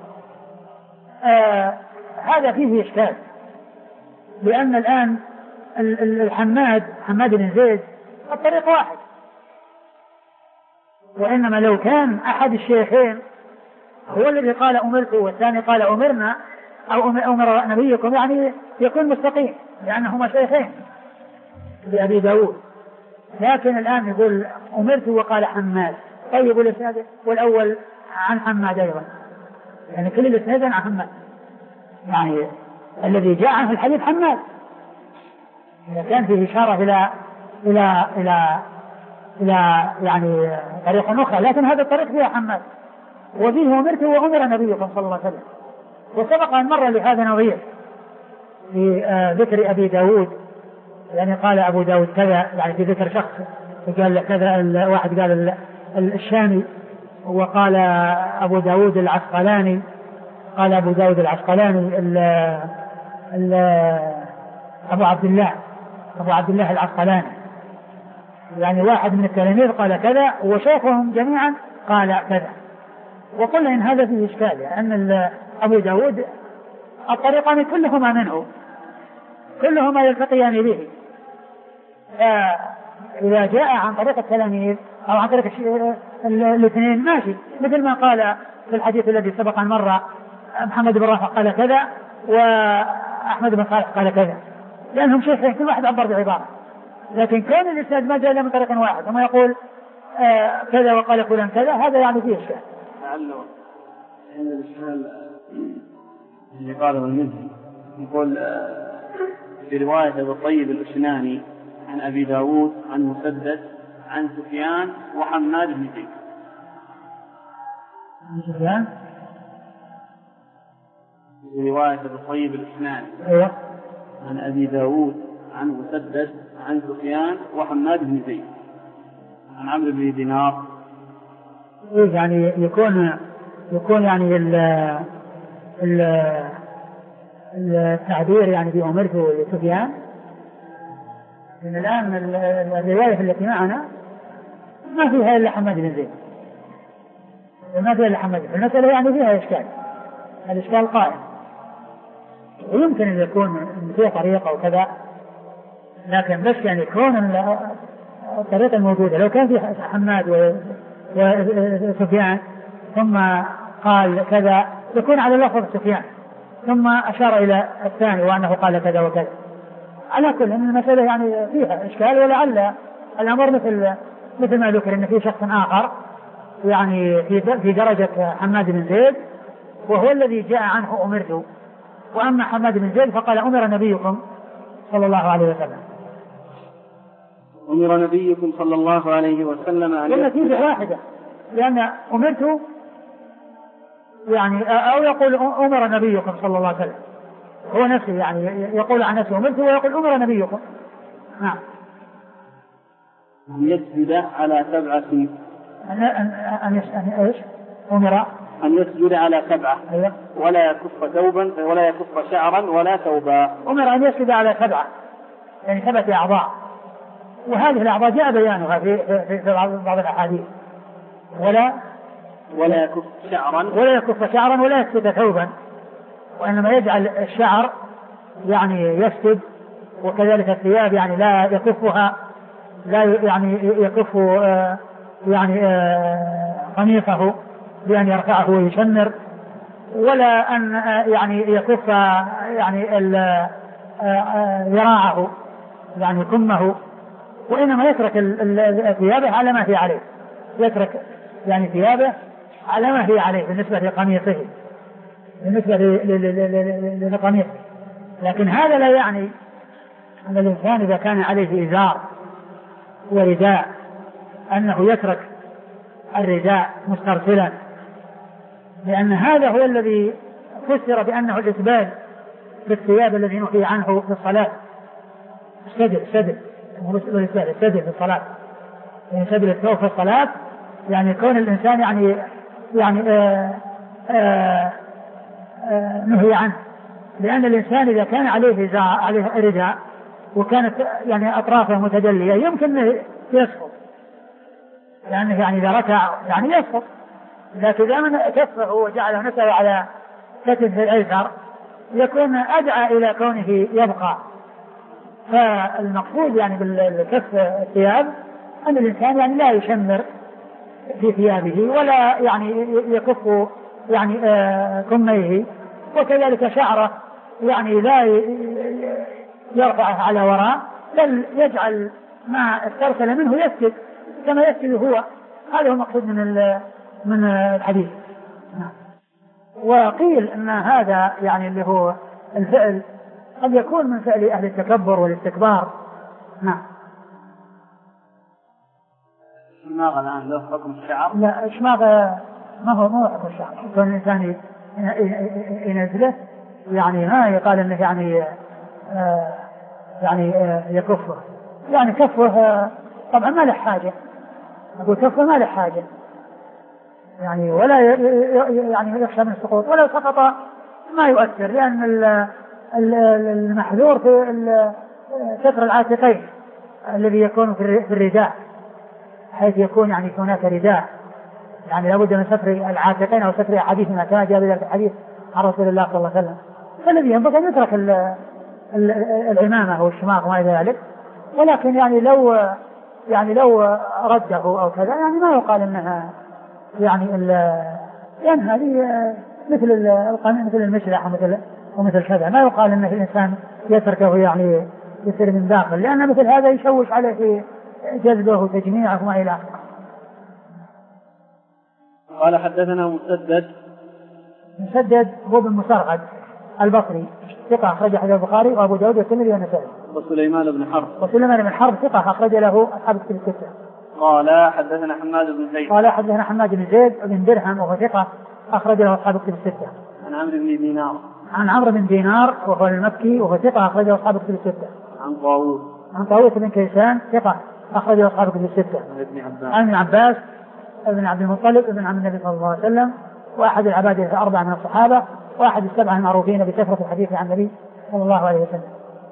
آه هذا فيه إشكال، لأن الآن الحماد حماد بن زيد الطريق واحد، وإنما لو كان أحد الشيخين هو الذي قال أمرت والثاني قال أمرنا أو أمر نبيكم يعني يكون مستقيم، لأنهما شيخين لأبي داود. لكن الآن يقول أمرت وقال حماد، طيب الإسناد والأول عن حماد أيضا، يعني كل الإسناد عن حماد، يعني الذي جاء عنه الحديث حماد، إذا كان فيه إشارة إلى إلى إلى إلى يعني طريق أخرى، لكن هذا الطريق فيها حماد وفيه أمرت وأمر نبيكم صلى الله عليه وسلم. وسبق أن مر لهذا نظير في آه ذكر أبي داود، يعني قال أبو داود كذا، يعني في ذكر شخص قال كذا، واحد قال الشامي، وقال أبو داود العسقلاني، قال أبو داود العسقلاني ال ال أبو عبد الله أبو عبد الله العسقلاني، يعني واحد من التلاميذ قال كذا وشيخهم جميعا قال كذا. وقلنا إن هذا فيه إشكال، أن أبو داود الطريقان كلهما منه، كلهما يلتقيان به، إذا جاء عن طريق التلاميذ أو عن طريق الاثنين ماشي، مثل ما قال في الحديث الذي سبق أن مر محمد بن رافع قال كذا وأحمد بن صالح قال كذا، لأنهم شيخين كل واحد عبر بعبارة. لكن كان الإسناد ما جاء من طريق واحد ثم يقول آه كذا وقال فلان كذا، هذا يعني فيه إشكال. لعله عند الإشكال اللي قاله المنذري يقول آه في رواية أبي الطيب الأشناني عن أبي داود عن مسدد عن سفيان وحماد بن زيد. سفيان في رواية أبي الطيب الأشناني أيوة. عن أبي داود عن مسدد عن سفيان وحماد بن زيد عن عمرو بن دينار. يعني يكون يكون يعني ال ال التعبير يعني بأمرته لسفيان، لأن الآن الرواية التي معنا ما فيها إلا حماد بن زيد، ما فيها إلا حماد، المسألة يعني فيها إشكال، الإشكال قائم، ويمكن أن يكون فيها طريقة وكذا، لكن بس يعني يكون الطريقة الموجودة لو كان في حماد وسفيان ثم قال كذا يكون على لفظ سفيان ثم أشار إلى الثاني وأنه قال كذا وكذا. على كل أن المسألة يعني فيها إشكال، ولعل الأمر مثل مثل ما ذكر أن في شخص آخر يعني في في درجة حماد بن زيد وهو الذي جاء عنه أمرته، وأما حماد بن زيد فقال أمر نبيكم صلى الله عليه وسلم. أمر نبيكم صلى الله عليه وسلم أن والنتيجة واحدة، لأن أمرت يعني أو يقول أمر نبيكم صلى الله عليه وسلم، هو نفسه يعني يقول عن نفسه أمرت ويقول أمر نبيكم. نعم. أن يسجد على سبعة أن أن أن إيش أمر أن يسجد على سبعة أيوة. ولا يكف ثوبا ولا يكف شعرا ولا ثوبا. أمر أن يسجد على سبعة يعني سبعة أعضاء، وهذه الأعضاء جاء بيانها في في, في بعض الأحاديث، ولا ولا يكف شعرا ولا يكف شعرا ولا يسد ثوبا، وإنما يجعل الشعر يعني يسد، وكذلك الثياب يعني لا يكفها، لا يعني يكف آه يعني آه قميصه بأن يرفعه ويشمر، ولا أن آه يعني يكف يعني ذراعه يعني كمه، وإنما يترك ثيابه على ما هي عليه، يترك يعني ثيابه على ما هي عليه بالنسبة لقميصه بالنسبة لقميصه. لكن هذا لا يعني أن الإنسان إذا كان عليه إزار ورداء أنه يترك الرداء مسترسلا، لأن هذا هو الذي فسر بأنه الإسبال بالثياب الذي نهي عنه في الصلاة. السدل السدل السدل في الصلاة، يعني سدل الثوب في الصلاة، يعني كون الإنسان يعني يعني آآ آآ آآ نهي عنه، لأن الإنسان إذا كان عليه إزار عليه رداء وكانت يعني أطرافه متدلية يمكن يسقط، لأنه يعني إذا ركع يعني يسقط، لكن إذا من كفه وجعله نسأل على كتفه الأيسر يكون أدعى إلى كونه يبقى. فالمقصود يعني بالكف الثياب أن الإنسان يعني لا يشمر في ثيابه ولا يعني يكف يعني آه كميه، وكذلك شعره يعني لا يرفعه على وراء، بل يجعل ما استرسل منه يسجد كما يسجد هو. هذا هو المقصود من من الحديث. وقيل ان هذا يعني اللي هو الفعل قد يكون من فعل اهل التكبر والاستكبار. نعم. الشماغ الان له حكم الشعر؟ لا، الشماغ ما هو ما هو حكم الشعر. كون الانسان ينزله يعني ما يقال انه يعني آه يعني آه يكفه، يعني كفه آه طبعا ما له حاجه، أقول كفه ما له حاجه يعني، ولا يعني يخشى من السقوط، ولو سقط ما يؤثر، لأن المحذور في ستر العاتقين الذي يكون في الرداء، حيث يكون يعني هناك رداء، يعني لابد من ستر العاتقين أو ستر أحاديثنا كما جاء بذلك الحديث عن رسول الله صلى الله عليه وسلم. فالذي ينبغي أن يترك العمامة أو الشماغ وما إلى ذلك، ولكن يعني لو يعني لو رده أو كذا يعني ما يقال أنها يعني لأن هذه مثل مثل المشلح ومثل ومثل كذا، ما يقال أن الإنسان يتركه يعني يصير من داخل، لأن مثل هذا يشوش عليه في جذبه وتجميعه وما إلى آخره. قال حدثنا مسدد مسدد هو بن مسرهد البصري ثقة أخرج حديث البخاري وأبو داود والترمذي والنسائي. وسليمان بن حرب وسليمان بن حرب ثقة أخرج له أصحاب الكتب الستة. قال حدثنا حماد بن زيد قال حدثنا حماد بن زيد بن درهم وهو ثقة أخرج له أصحاب الكتب الستة. عن عمرو بن دينار عن عمرو بن دينار وهو المكي وهو ثقة أخرج له أصحاب الكتب الستة. عن طاووس عن طاووس بن كيسان ثقة أخرج له أصحاب الكتب الستة. عن ابن عباس عن ابن عباس ابن عبد المطلب ابن عم النبي صلى الله عليه وسلم، وأحد العباد الأربعة من الصحابة، وأحد السبعة المعروفين بكثرة الحديث عن النبي صلى الله عليه وسلم.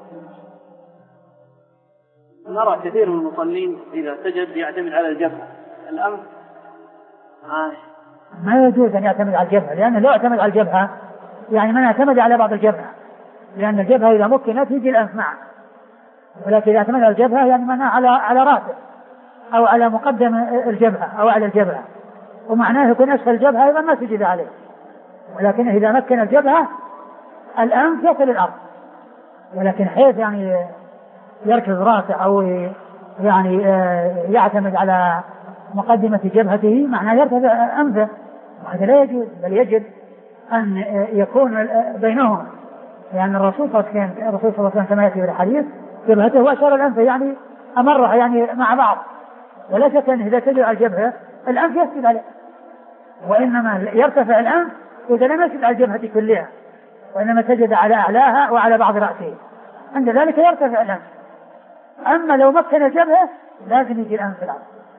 نرى كثير من المصلين إذا سجد يعتمد على الجبهة، الأنف آه. ما يجوز أن يعتمد على الجبهة، لأنه لو اعتمد على الجبهة يعني من اعتمد على بعض الجبهة، لأن الجبهة إذا مكنت يجي الأنف معه، ولكن إذا اعتمد على الجبهة يعني منها على على رأسه أو على مقدم الجبهة أو على الجبهة، ومعناه يكون أسفل الجبهة أيضا ما سجد عليه، ولكن إذا مكن الجبهة الأنف يصل الأرض، ولكن حيث يعني يركز رأسه أو يعني يعتمد على مقدمة جبهته معناه يرتفع أنفه، وهذا لا يجوز، بل يجب أن يكون بينهما، لأن يعني الرسول صلى الله عليه وسلم كما يأتي في الحديث جبهته وأشار الأنف يعني أمرها يعني مع بعض، ولا شك أن إذا سجد على الجبهة الأنف يسجد عليه، وإنما يرتفع الأنف إذا لم يسجد على الجبهة كلها، وإنما سجد على أعلاها وعلى بعض رأسه، عند ذلك يرتفع الأنف. أما لو مكن الجبهة لازم يجي الأنف في الأرض.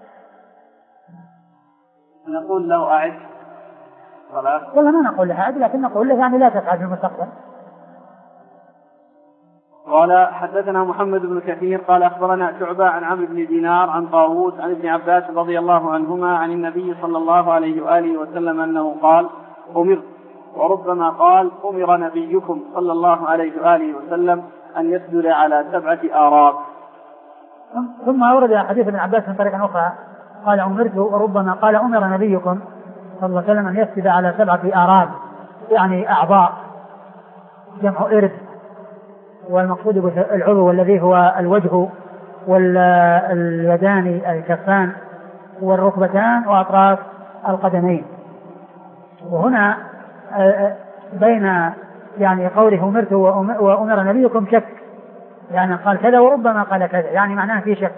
نقول له أعد صلاة؟ والله ما نقول له أعد، لكن نقول له يعني لا تفعل في المستقبل. قال حدثنا محمد بن كثير قال أخبرنا شعبة عن عمرو بن دينار عن طاووس عن ابن عباس رضي الله عنهما عن النبي صلى الله عليه وآله وسلم أنه قال أمرت، وربما قال أمر نبيكم صلى الله عليه وآله وسلم أن يسجد على سبعة آراب. ثم أورد حديث ابن عباس من طريقة أخرى قال أمرت، وربما قال أمر نبيكم صلى الله عليه وسلم أن يسجد على سبعة آراب، يعني أعضاء جمع إرث، والمقصود بالعضو الذي هو الوجه واليدان الكفان والركبتان وأطراف القدمين. وهنا بين يعني قوله أمرت وأمر نبيكم شك، يعني قال كذا وربما قال كذا، يعني معناه في شك.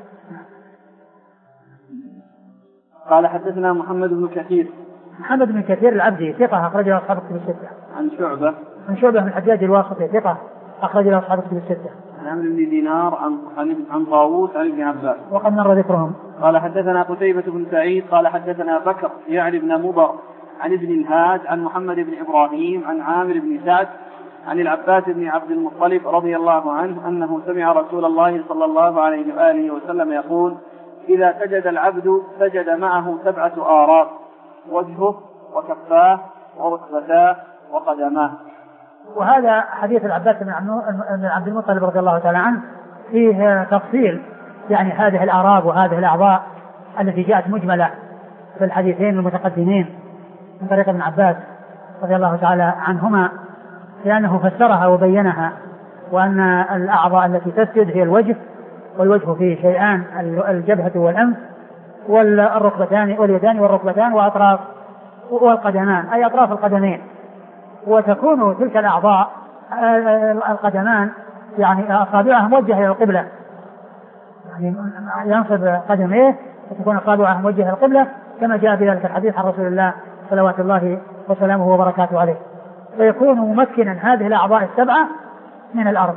قال حدثنا محمد بن كثير محمد بن كثير العبدي ثقة أخرجه أصحاب الكتب الستة. عن شعبة عن شعبة بن الحجاج الواسطي ثقة أخرجه أصحاب الكتب الستة. عن عمرو بن دينار عن عن طاووس عن ابن عباس وقد مر ذكرهم. قال حدثنا قتيبة بن سعيد قال حدثنا بكر يعني بن مضر عن ابن الهاد عن محمد بن إبراهيم عن عامر بن سعد عن العباس بن عبد المطلب رضي الله عنه أنه سمع رسول الله صلى الله عليه وآله وسلم يقول: إذا سجد العبد سجد معه سبعة آراب، وجهه وكفاه وركبتاه وقدماه. وهذا حديث العباس بن عبد المطلب رضي الله تعالى عنه فيه تفصيل يعني هذه الآراب وهذه الأعضاء التي جاءت مجملة في الحديثين المتقدمين من طريق ابن عباس رضي الله تعالى عنهما، لأنه فسرها وبينها، وأن الأعضاء التي تسجد هي الوجه، والوجه فيه شيئان: الجبهة والأنف والركبتان واليدان والركبتان وأطراف والقدمان، أي أطراف القدمين. وتكون تلك الأعضاء القدمان يعني أصابعها موجهة إلى القبلة، يعني ينصب قدميه وتكون أصابعها موجهة إلى القبلة، كما جاء بذلك الحديث عن رسول الله صلوات الله وسلامه وبركاته عليه، فيكون ممكنا هذه الأعضاء السبعة من الأرض.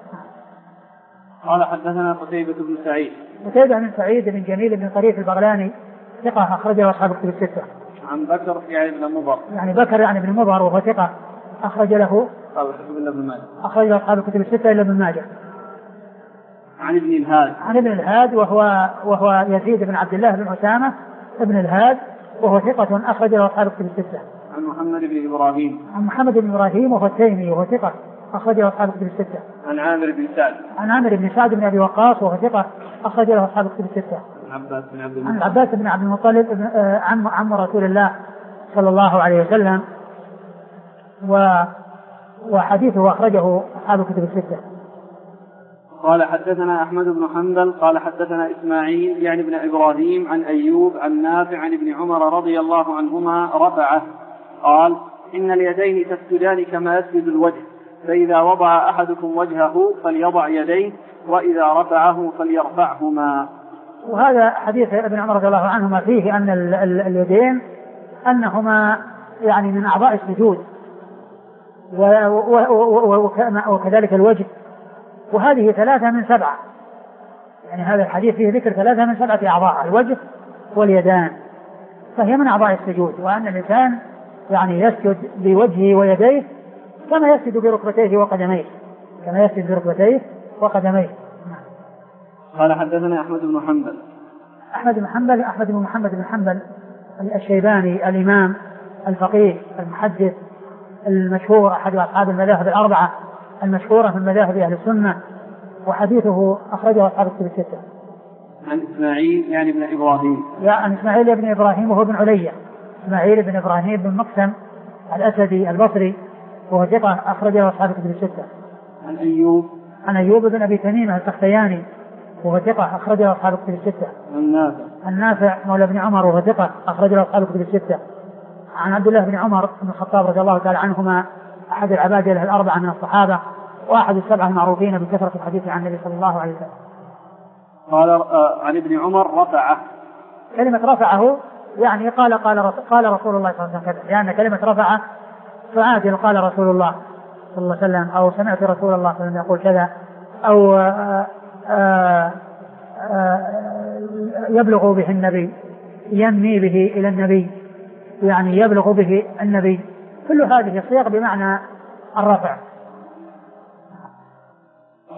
قال حدثنا قتيبة بن سعيد قتيبة بن سعيد بن جميل بن طريف البغلاني ثقة أخرجه أصحاب الكتب الستة. عن بكر يعني بن مضر يعني بكر يعني بن مضر وهو ثقة أخرج له أخرج له أصحاب الكتب الستة إلا ابن ماجه. عن ابن الهاد عن ابن الهاد وهو وهو يزيد بن عبد الله بن أسامة ابن الهاد وهو ثقة أخرج له أصحاب الكتب الستة. عن محمد بن إبراهيم عن محمد بن إبراهيم وهو التيمي وهو ثقة أخرج له أصحاب الكتب الستة. عن عامر بن سعد عن عامر بن سعد بن أبي وقاص وهو ثقة أخرج له أصحاب الكتب الستة. عن العباس بن عبد عن العباس بن عبد المطلب عم عم رسول الله صلى الله عليه وسلم، و وحديثه أخرجه أصحاب الكتب الستة. قال حدثنا أحمد بن حنبل قال حدثنا إسماعيل يعني ابن إبراهيم عن أيوب عن نافع عن ابن عمر رضي الله عنهما رفعه قال: إن اليدين تسجدان كما يسجد الوجه، فإذا وضع أحدكم وجهه فليضع يديه، وإذا رفعه فليرفعهما. وهذا حديث ابن عمر رضي الله عنهما فيه أن ال ال اليدين أنهما يعني من أعضاء السجود، وكذلك الوجه، وهذه ثلاثة من سبعة، يعني هذا الحديث فيه ذكر ثلاثة من سبعة أعضاء: الوجه واليدان، فهي من أعضاء السجود، وأن الإنسان يعني يسجد بوجهه ويديه كما يسجد بركبتيه وقدميه كما يسجد بركبتيه وقدميه. قال حدثنا أحمد بن حنبل أحمد بن حنبل أحمد بن محمد بن حنبل الشيباني الإمام الفقيه المحدث المشهور، أحد أصحاب المذاهب الأربعة المشهورة من مذاهب أهل السنة، وحديثه أخرجه أصحاب الكتب الستة. عن إسماعيل يعني ابن إبراهيم يا عن إسماعيل بن إبراهيم وهو بن عليا، إسماعيل بن إبراهيم بن مقسم الأسدي البصري وهو ثقة أخرجه أصحاب الكتب الستة. عن أيوب عن أيوب بن أبي تميمة السختياني وهو ثقة أخرجه أصحاب الكتب الستة. عن نافع عن نافع مولى بن عمر وهو ثقة أخرجه أصحاب الكتب الستة. عن عبد الله بن عمر بن الخطاب رضي الله تعالى عنهما أحد العبادلة الأربعة من الصحابة، وأحد السبعة المعروفين بكثرة الحديث عن النبي صلى الله عليه وسلم. قال عن ابن عمر رفعه، كلمة رفعه يعني قال قال قال رسول الله صلى الله عليه وسلم كذا، لأن يعني كلمة رفعه فعادل قال رسول الله صلى الله عليه وسلم، أو سمعت رسول الله صلى الله عليه وسلم يقول كذا، أو آآ آآ آآ يبلغ به النبي، ينمي به إلى النبي، يعني يبلغ به النبي، كل هذه الصيغ بمعنى الرفع.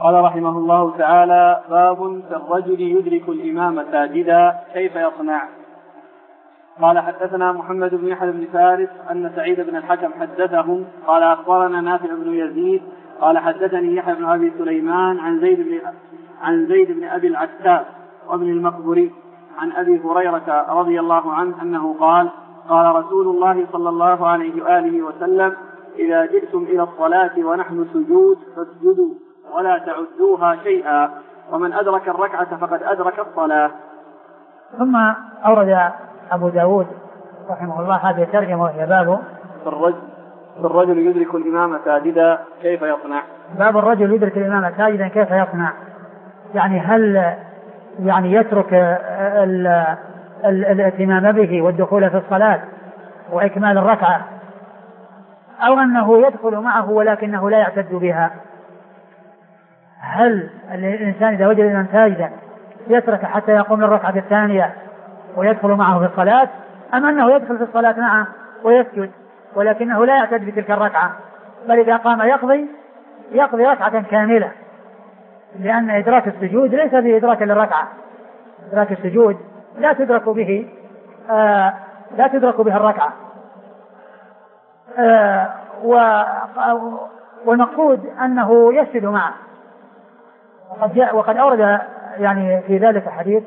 قال رحمه الله تعالى: باب في الرجل يدرك الإمام ساجدا كيف يصنع؟ قال حدثنا محمد بن يحيى بن فارس أن سعيد بن الحكم حدثهم قال أخبرنا نافع بن يزيد قال حدثني يحيى بن أبي سليمان عن زيد بن عن زيد بن أبي العتاب وابن المقبري عن أبي هريرة رضي الله عنه أنه قال: قال رسول الله صلى الله عليه وآله وسلم: إذا جئتم إلى الصلاة ونحن سجود فاسجدوا ولا تعدوها شيئا، ومن أدرك الركعة فقد أدرك الصلاة. ثم أورد أبو داود رحمه الله هذه الترجمة وهي باب الرجل الرجل يدرك الإمام ساجدا كيف يصنع. باب الرجل يدرك الإمام ساجدا كيف يصنع، يعني هل يعني يترك الائتمام به والدخول في الصلاة وإكمال الركعة، أو أنه يدخل معه ولكنه لا يعتد بها؟ هل الإنسان إذا وجد الإمام ساجدا يترك حتى يقوم للركعة الثانية ويدخل معه في الصلاة، أم أنه يدخل في الصلاة معه ويسجد ولكنه لا يعتد بتلك الركعة، بل إذا قام يقضي يقضي ركعة كاملة، لأن إدراك السجود ليس بإدراك للركعة. إدراك السجود لا تدرك به آه لا تدرك به الركعة. آه والمقصود أنه يسجد معه. وقد جاء وقد أورد يعني في ذلك حديث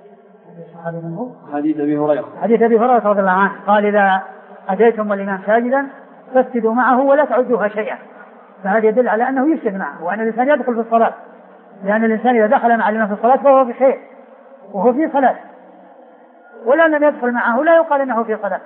حديث أبي هريرة حديث أبي هريرة رضي الله عنه قال: إذا أتيتم والإمام ساجدا فاسجدوا معه ولا تعدوها شيئا. فهذا يدل على أنه يسجد معه وأن الإنسان يدخل في الصلاة، لأن الإنسان إذا دخل مع الإمام في الصلاة فهو في شيء وهو في صلاة، ولا لم يدخل معه لا يقال أنه في صلاة.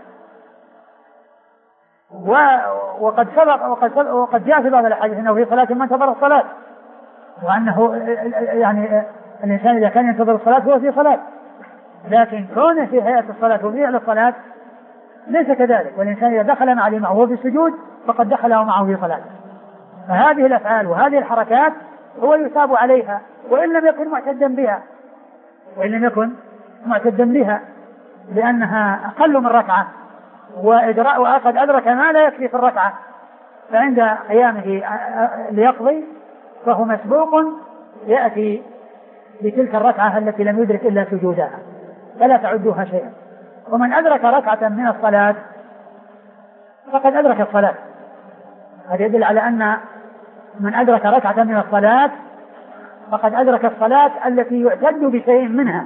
وقد سبق وقد, سبق وقد جاء في بعض الأحاديث أنه في صلاة ما انتظر الصلاة، وأنه يعني الإنسان إذا كان ينتظر الصلاة هو في صلاة، لكن كونه في هيئة الصلاة وفي على الصلاة ليس كذلك. والإنسان إذا دخل مع الإمام وهو في السجود فقد دخل معه في صلاة. فهذه الأفعال وهذه الحركات هو يثاب عليها وإن لم يكن معتدا بها وإن لم يكن معتدا بها لأنها أقل من ركعة، وإدراء وقد أدرك ما لا يكفي في الركعة، فعند قيامه ليقضي فهو مسبوق يأتي بتلك الركعة التي لم يدرك إلا سجودها، فلا تعدوها شيئا. ومن أدرك ركعة من الصلاة فقد أدرك الصلاة. هذا يدل على أن من أدرك ركعة من الصلاة فقد أدرك الصلاة التي يعتد بشيء منها.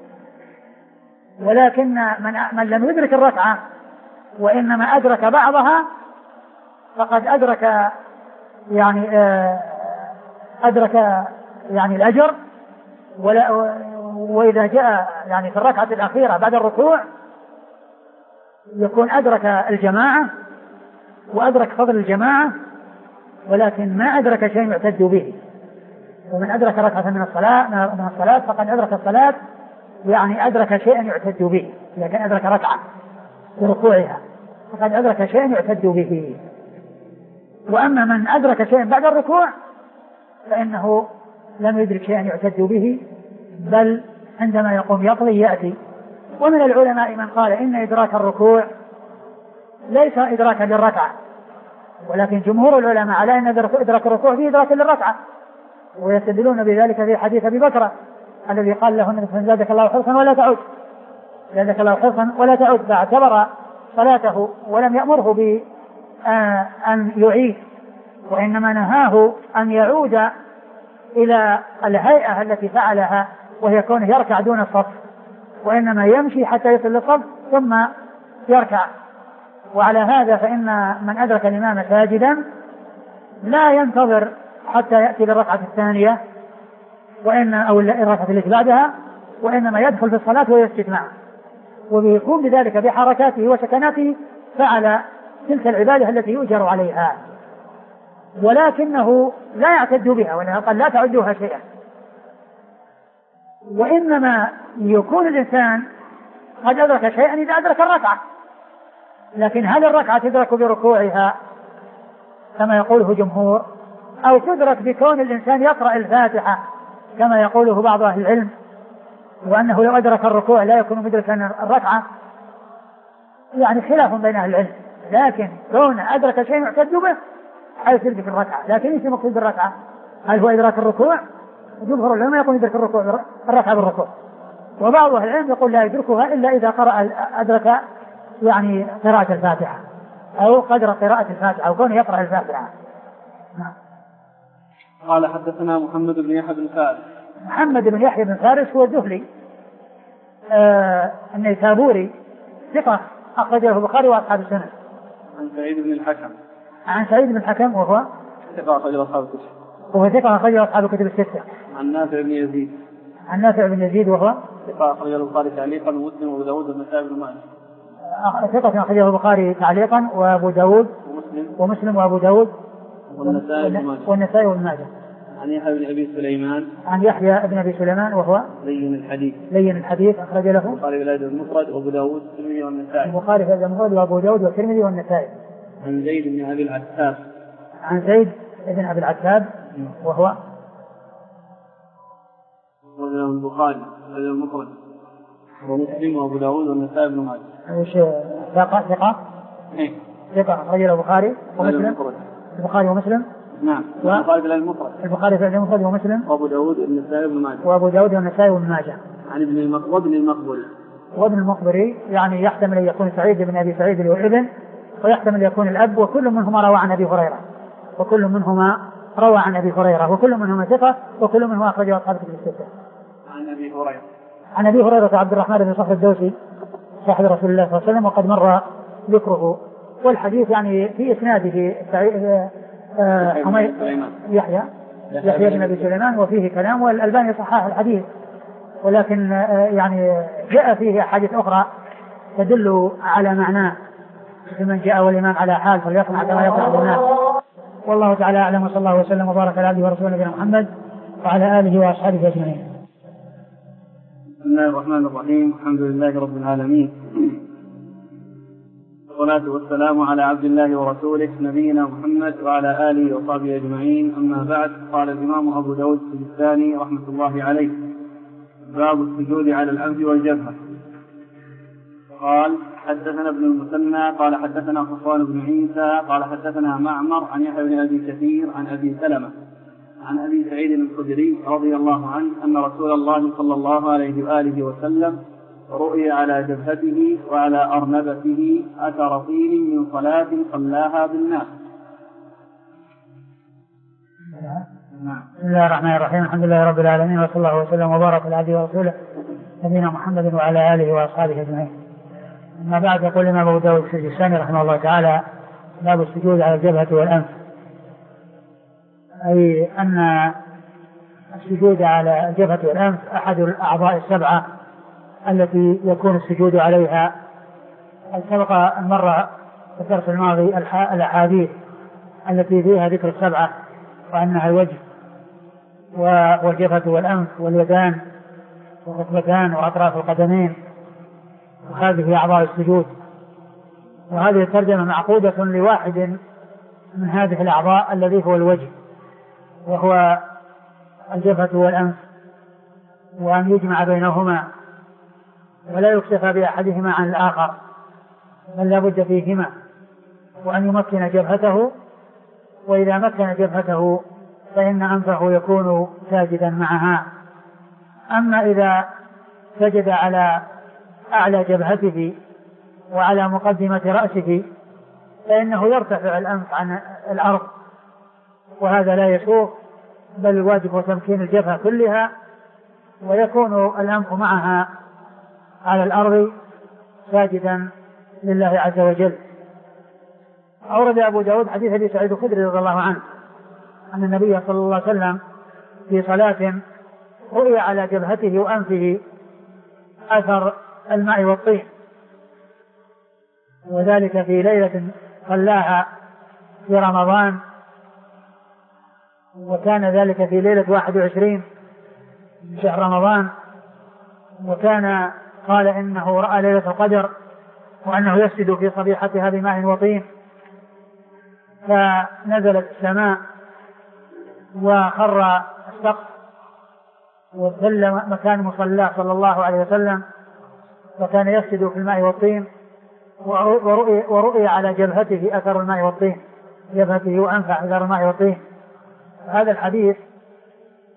ولكن من, من لم يدرك الركعة وإنما أدرك بعضها فقد أدرك يعني أدرك يعني الأجر. وإذا جاء يعني في الركعة الأخيرة بعد الركوع يكون أدرك الجماعة وأدرك فضل الجماعة، ولكن ما أدرك شيء يعتد به. ومن أدرك ركعة من الصلاة من الصلاة فقد أدرك الصلاة، يعني أدرك شيئا يعتد به. إذا كان أدرك ركعة بركوعها فقد أدرك شيئا يعتد به. وأما من أدرك شيئا بعد الركوع فإنه لم يدرك شيئا يعتد به، بل عندما يقوم يقضي يأتي. ومن العلماء من قال إن إدراك الركوع ليس إدراكا للركعة، ولكن جمهور العلماء على أن إدراك الركوع فيه إدراك للركعة، ويستدلون بذلك في حديث أبي بكر الذي قال له النبي زادك الله حرصا ولا تعد زادك الله حرصا ولا تعد، فاعتبر صلاته ولم يأمره بأن يعيد، وإنما نهاه أن يعود إلى الهيئة التي فعلها وهي كونه يركع دون الصف، وإنما يمشي حتى يصل للصف ثم يركع. وعلى هذا فإن من أدرك الإمام ساجدا لا ينتظر حتى يأتي للركعة الثانية وإن أو الركعة التي بعدها، وإنما يدخل في الصلاة ويسجد معه، ويقوم بذلك بحركاته وسكناته فعل تلك العبادة التي يؤجر عليها، ولكنه لا يعتد بها، وإنها قال لا تعدوها شيئا. وإنما يكون الإنسان قد أدرك شيئا إذا أدرك الركعة، لكن هل الركعة تدرك بركوعها كما يقوله جمهور، أو تدرك بكون الإنسان يقرأ الفاتحة كما يقوله بعض أهل العلم، وأنه لو أدرك الركوع لا يكون مدركا الركعة؟ يعني خلاف بين أهل العلم، لكن كون أدرك شيء يعتد به حيث يدرك الركعة. لكن إيش المقصود بالركعة؟ هل هو إدراك الركوع؟ جمهور العلماء يقول يدرك الركوع الركعة بالركوع، وبعض أهل العلم يقول لا يدركها إلا إذا قرأ أدرك يعني قراءة الفاتحة أو قدر قراءة الفاتحة أو كونه يقرأ الفاتحة. نعم. قال حدثنا محمد بن يحيى بن فارس. محمد بن يحيى بن فارس هو الذهلي آه النيسابوري ثقة أخرجه البخاري وأصحاب السنن. عن سعيد بن الحكم. عن سعيد بن الحكم وهو ثقة أخرجه أصحاب الكتب. وهو ثقة أخرجه أصحاب الكتب الستة. عن نافع بن يزيد. عن نافع بن يزيد وهو ثقة أخرجه البخاري تعليقا ومسلم وأبو داود والنسائي بن ماجه. ثقة أخرجه البخاري تعليقا وأبو داود ومسلم ومسلم وأبو داود والنسائي بن ماجه. عن يحيى بن أبي سليمان. عن يحيى بن أبي سليمان وهو لين الحديث. لين الحديث أخرج له البخاري في الأدب المفرد وأبو داود والترمذي والنسائي. البخاري في الأدب المفرد وأبو داود والترمذي والنسائي. عن زيد بن أبي العتاب. عن زيد بن أبي العتاب وهو وله البخاري في الأدب المفرد ومسلم وأبو داود والنسائي بن ماجه. وش ثقة ثقة؟ إيه. ثقة أخرج له البخاري ومسلم. البخاري ومسلم. نعم. البخاري في المفرد. البخاري في المفرد ومسلم. وأبو داود والنسائي بن ماجه. وأبو داود والنسائي بن ماجه. عن ابن المقبري. وابن المقبري. وابن المقبري يعني يحتمل أن يكون سعيد بن أبي سعيد الابن، ويحتمل أن يكون الأب، وكل منهما روى عن أبي هريرة وكل منهما روى عن أبي هريرة وكل منهما ثقة وكل منهما أخرجه أصحاب الكتب الستة. عن أبي هريرة. عن أبي هريرة عبد الرحمن بن صخر الدوسي صاحب رسول الله صلى الله عليه وسلم، وقد مر ذكره، والحديث يعني في إسناده سعيد حميد يحيى يحيى بن أبي سليمان وفيه كلام، والألباني صحح الحديث، ولكن يعني جاء فيه أحاديث أخرى تدل على معناه، من جاء والإمام على حال فليصنع كما يصنع الناس. والله تعالى أعلم، وصلى الله وسلم وبارك على عبده ورسوله نبينا محمد وعلى آله وأصحابه أجمعين. بسم الله الرحمن الرحيم. الحمد لله رب العالمين، والصلاة والسلام على عبد الله ورسوله نبينا محمد وعلى آله وصحبه أجمعين. أما بعد، قال الإمام أبو داود السجستاني رحمة الله عليه: باب السجود على الأنف والجبهة. قال: حدثنا ابن المثنى قال حدثنا صفوان بن عيسى قال حدثنا معمر عن يحيى بن أبي كثير عن أبي سلمة عن أبي سعيد الخدري رضي الله عنه أن رسول الله صلى الله عليه وآله وسلم رؤي على جبهته وعلى أرنبته أثر طين من صلاة صلاها بالناس. بسم الله الرحمن الرحيم. الحمد لله رب العالمين، وصلى الله وسلم وبارك على عبده ورسوله نبينا محمد وعلى آله وأصحابه أجمعين. أما بعد، يقول الإمام أبو داود السجستاني رحمه الله تعالى: باب السجود على الجبهة والأنف، أي أن السجود على الجبهة والأنف أحد الأعضاء السبعة التي يكون السجود عليها. سبق أن مر في الدرس الماضي الأحاديث التي فيها ذكر السبعة، وأنها الوجه والجبهة والأنف واليدان والركبتان وأطراف القدمين، وهذه أعضاء السجود. وهذه الترجمة معقودة لواحد من هذه الأعضاء الذي هو الوجه، وهو الجبهة والأنف، وأن يجمع بينهما ولا يكتفى بأحدهما عن الآخر، بل لا بد فيهما، وأن يمكن جبهته، وإذا مكن جبهته فإن أنفه يكون ساجدا معها. أما إذا سجد على أعلى جبهته وعلى مقدمة رأسه فإنه يرتفع الأنف عن الأرض، وهذا لا يسوغ، بل الواجب هو تمكين الجبهة كلها، ويكون الأنف معها على الأرض ساجدا لله عز وجل. أورد أبو داود حديث أبي سعيد الخدري رضي الله عنه أن النبي صلى الله عليه وسلم في صلاة رؤي على جبهته وأنفه أثر الماء والطين، وذلك في ليلة صلاها في رمضان، وكان ذلك في ليلة واحد وعشرين من شهر رمضان، وكان قال إنه رأى ليلة القدر وأنه يسجد في صبيحتها بماء وطين، فنزلت السماء وخر السقف وذل مكان مصلاه صلى الله عليه وسلم، وكان يسجد في الماء والطين، ورؤي, ورؤي على جبهته أثر الماء والطين، جبهته وأنفه أثر الماء والطين. هذا الحديث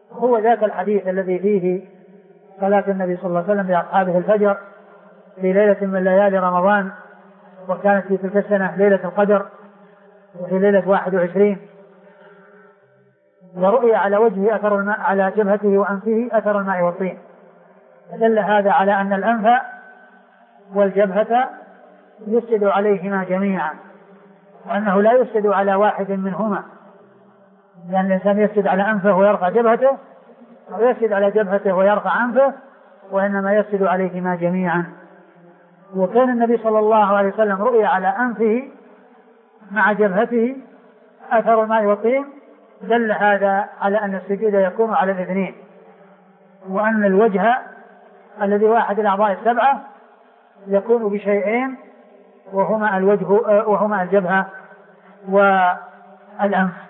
هو ذاك الحديث الذي فيه صلاة النبي صلى الله عليه وسلم بأصحابه الفجر في ليلة من ليالي رمضان، وكانت في تلك السنة ليلة القدر وفي ليلة واحد وعشرين، ورؤي على وجهه أثر الماء، على جبهته وأنفه أثر الماء والطين، فدل هذا على أن الأنف والجبهة يسجد عليهما جميعا، وأنه لا يسجد على واحد منهما، لأن الإنسان يسجد على أنفه ويرفع جبهته، أو يسجد على جبهته ويرفع أنفه، وإنما يسجد عليهما جميعا. وكان النبي صلى الله عليه وسلم رؤي على أنفه مع جبهته أثر الماء والطين، دل هذا على أن السجود يكون على الاثنين، وأن الوجه الذي واحد الأعضاء السبعة يكون بشيئين، وهما الوجه وهما الجبهة والأنف.